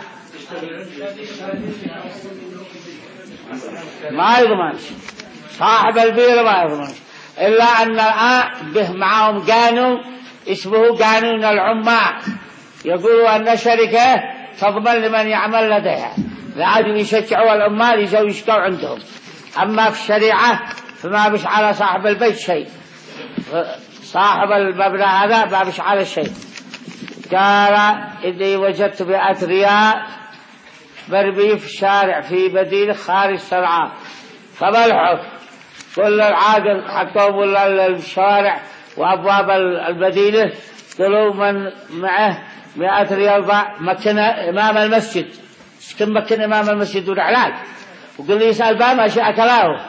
ما يضمنش صاحب البئر، ما يضمنش، إلا أن الآن به معهم قانون اسمه قانون العمال، يقولوا أن الشركة تضمن لمن يعمل لديها، لعدم يشجعوا العمال يجوا يشتوا عندهم. أما في الشريعة فما بش على صاحب البيت شيء، صاحب المبنى هذا ما بش على شيء. قال إني وجدت مئة ريال مرمي في الشارع في مدينة خارج صنعاء، فما الحكم؟ كل العاقل حكوا ولا الشارع وأبواب المدينة قالوا من معه مئة ريال مكنه إمام المسجد، كم مكن إمام المسجد والعلاج، وقال لي يسأل بها ما شاء كلاه،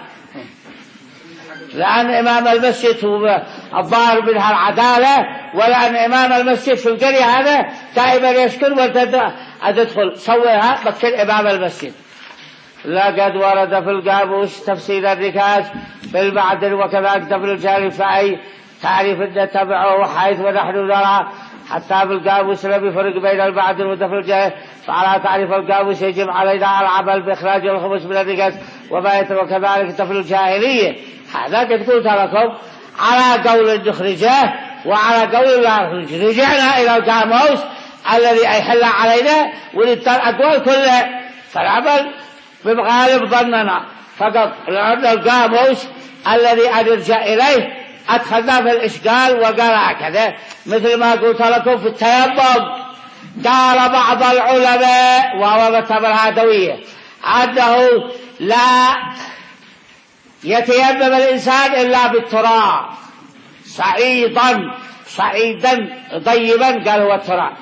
لأن إمام المسجد هو الظاهر منها العدالة، ولأن إمام المسجد في القرية هذا دائما يسكن وتدخل سويها مكن إمام المسجد. لقد ورد في القابوس تفسير الركاز بالمعدن وكذلك دفن الجاري فأي تعريف نتبعه حيث ونحن نرى، حتى في القابوس لم يفرق بين المعدن ودفن الجاري، فعلى تعريف القابوس يجب علينا العمل بإخراج الخبز من الركاز وما يتبع كذلك دفن الجاهلية. هذا قد قلت لكم على قول نخرجه وعلى قول الله رجعنا إلى القاموس الذي يحل علينا وللأقوال كلها، فالعمل بغالب ظننا فقط لأن القاموس الذي أرجع إليه أدخلنا في الإشكال وقال هكذا مثل ما قلت لكم في التيمم. قال بعض العلماء وهو مذهب الهادوية أنه لا يتيمم الإنسان إلا بالتراب، صعيدا صعيدا طيبا قال هو التراب.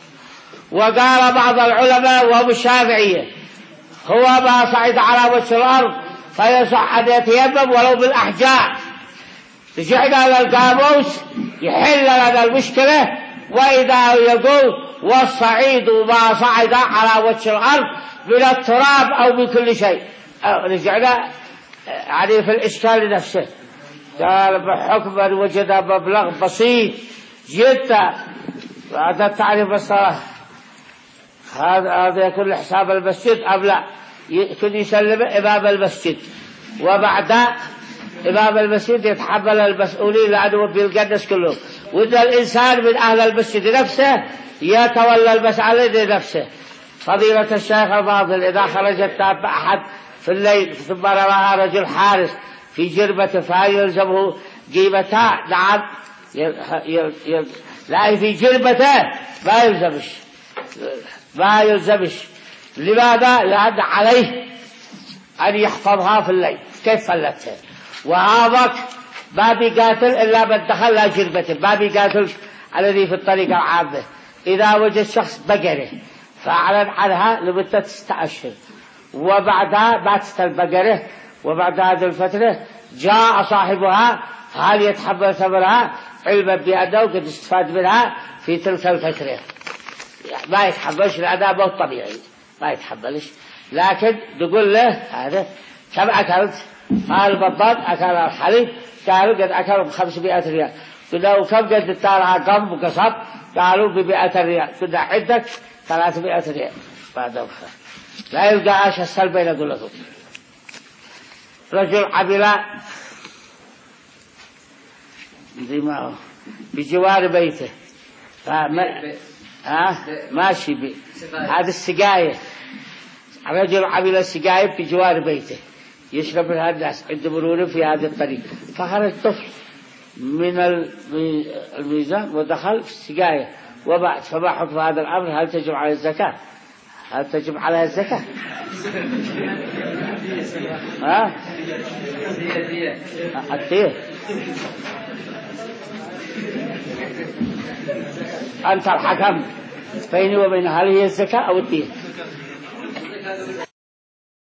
وقال بعض العلماء وهم الشافعية هو ما صعد على وجه الأرض فيصح أن يتيمم ولو بالأحجار. رجعنا إلى القاموس يحل لنا المشكلة، وإذا يقول والصعيد ما صعد على وجه الأرض من التراب أو من كل شيء، رجعنا يعني في الإشكال نفسه. قال بحكم أن وجد مبلغ بسيط جدا، هذا التعريف الصلاة هذا هذا يكون حساب المسجد أم لا؟ يكون يسلم إمام المسجد، وبعد إمام المسجد يتحمل المسؤولين لأنه بيلقنس كله، وإذا الإنسان من أهل المسجد نفسه يتولى المسألة لنفسه. فضيلة الشيخ الفاضل إذا خرج التاب أحد في الليل ثم رأى رجل حارس في جربته فهل يلزمه قيمتها؟ نعم يل... يل... لا في جربته ما يلزمش ما يلزمش لماذا؟ لأن عليه أن يحفظها في الليل كيف فلتها، وهذاك ما بيقاتل إلا من دخل لا جربته، ما بيقاتل الذي في الطريقة العامة. إذا وجد شخص بقره فأعلن عنها لمدة ستة أشهر، وبعدها ماتت البقرة، وبعد هذه الفترة جاء صاحبها هل يتحمل ثمنها علما بأنه قد استفاد منها في تلك الفترة؟ ما يتحملش لأنها موت طبيعي ما يتحملش. لكن نقول له هذا كم أكلت؟ قال بطل أكل الحليب، قالوا قد أكلوا بخمسمائة ريال. قلنا وكم قد تارها قم وقصب؟ قالوا بمائة ريال. قلنا عندك ثلاثمائة ريال. بعد أخرى لا يلقى عاش السلبين أقول لكم. رجل عمل دماغه بجوار بيته فما ها ماشي بي هذا السقاية، رجل عمل السقاية بجوار بيته يشرب من هذا الناس عنده مرونة في هذا الطريق، فخرج طفل من الميزان ودخل في السقاية. وبعد فما حكم هذا الأمر؟ هل تجب على الزكاة؟ هل تجب على الزكاة؟ ها؟ الدية أنت الحكم بيني وبين هل هي الزكاة أو الدية؟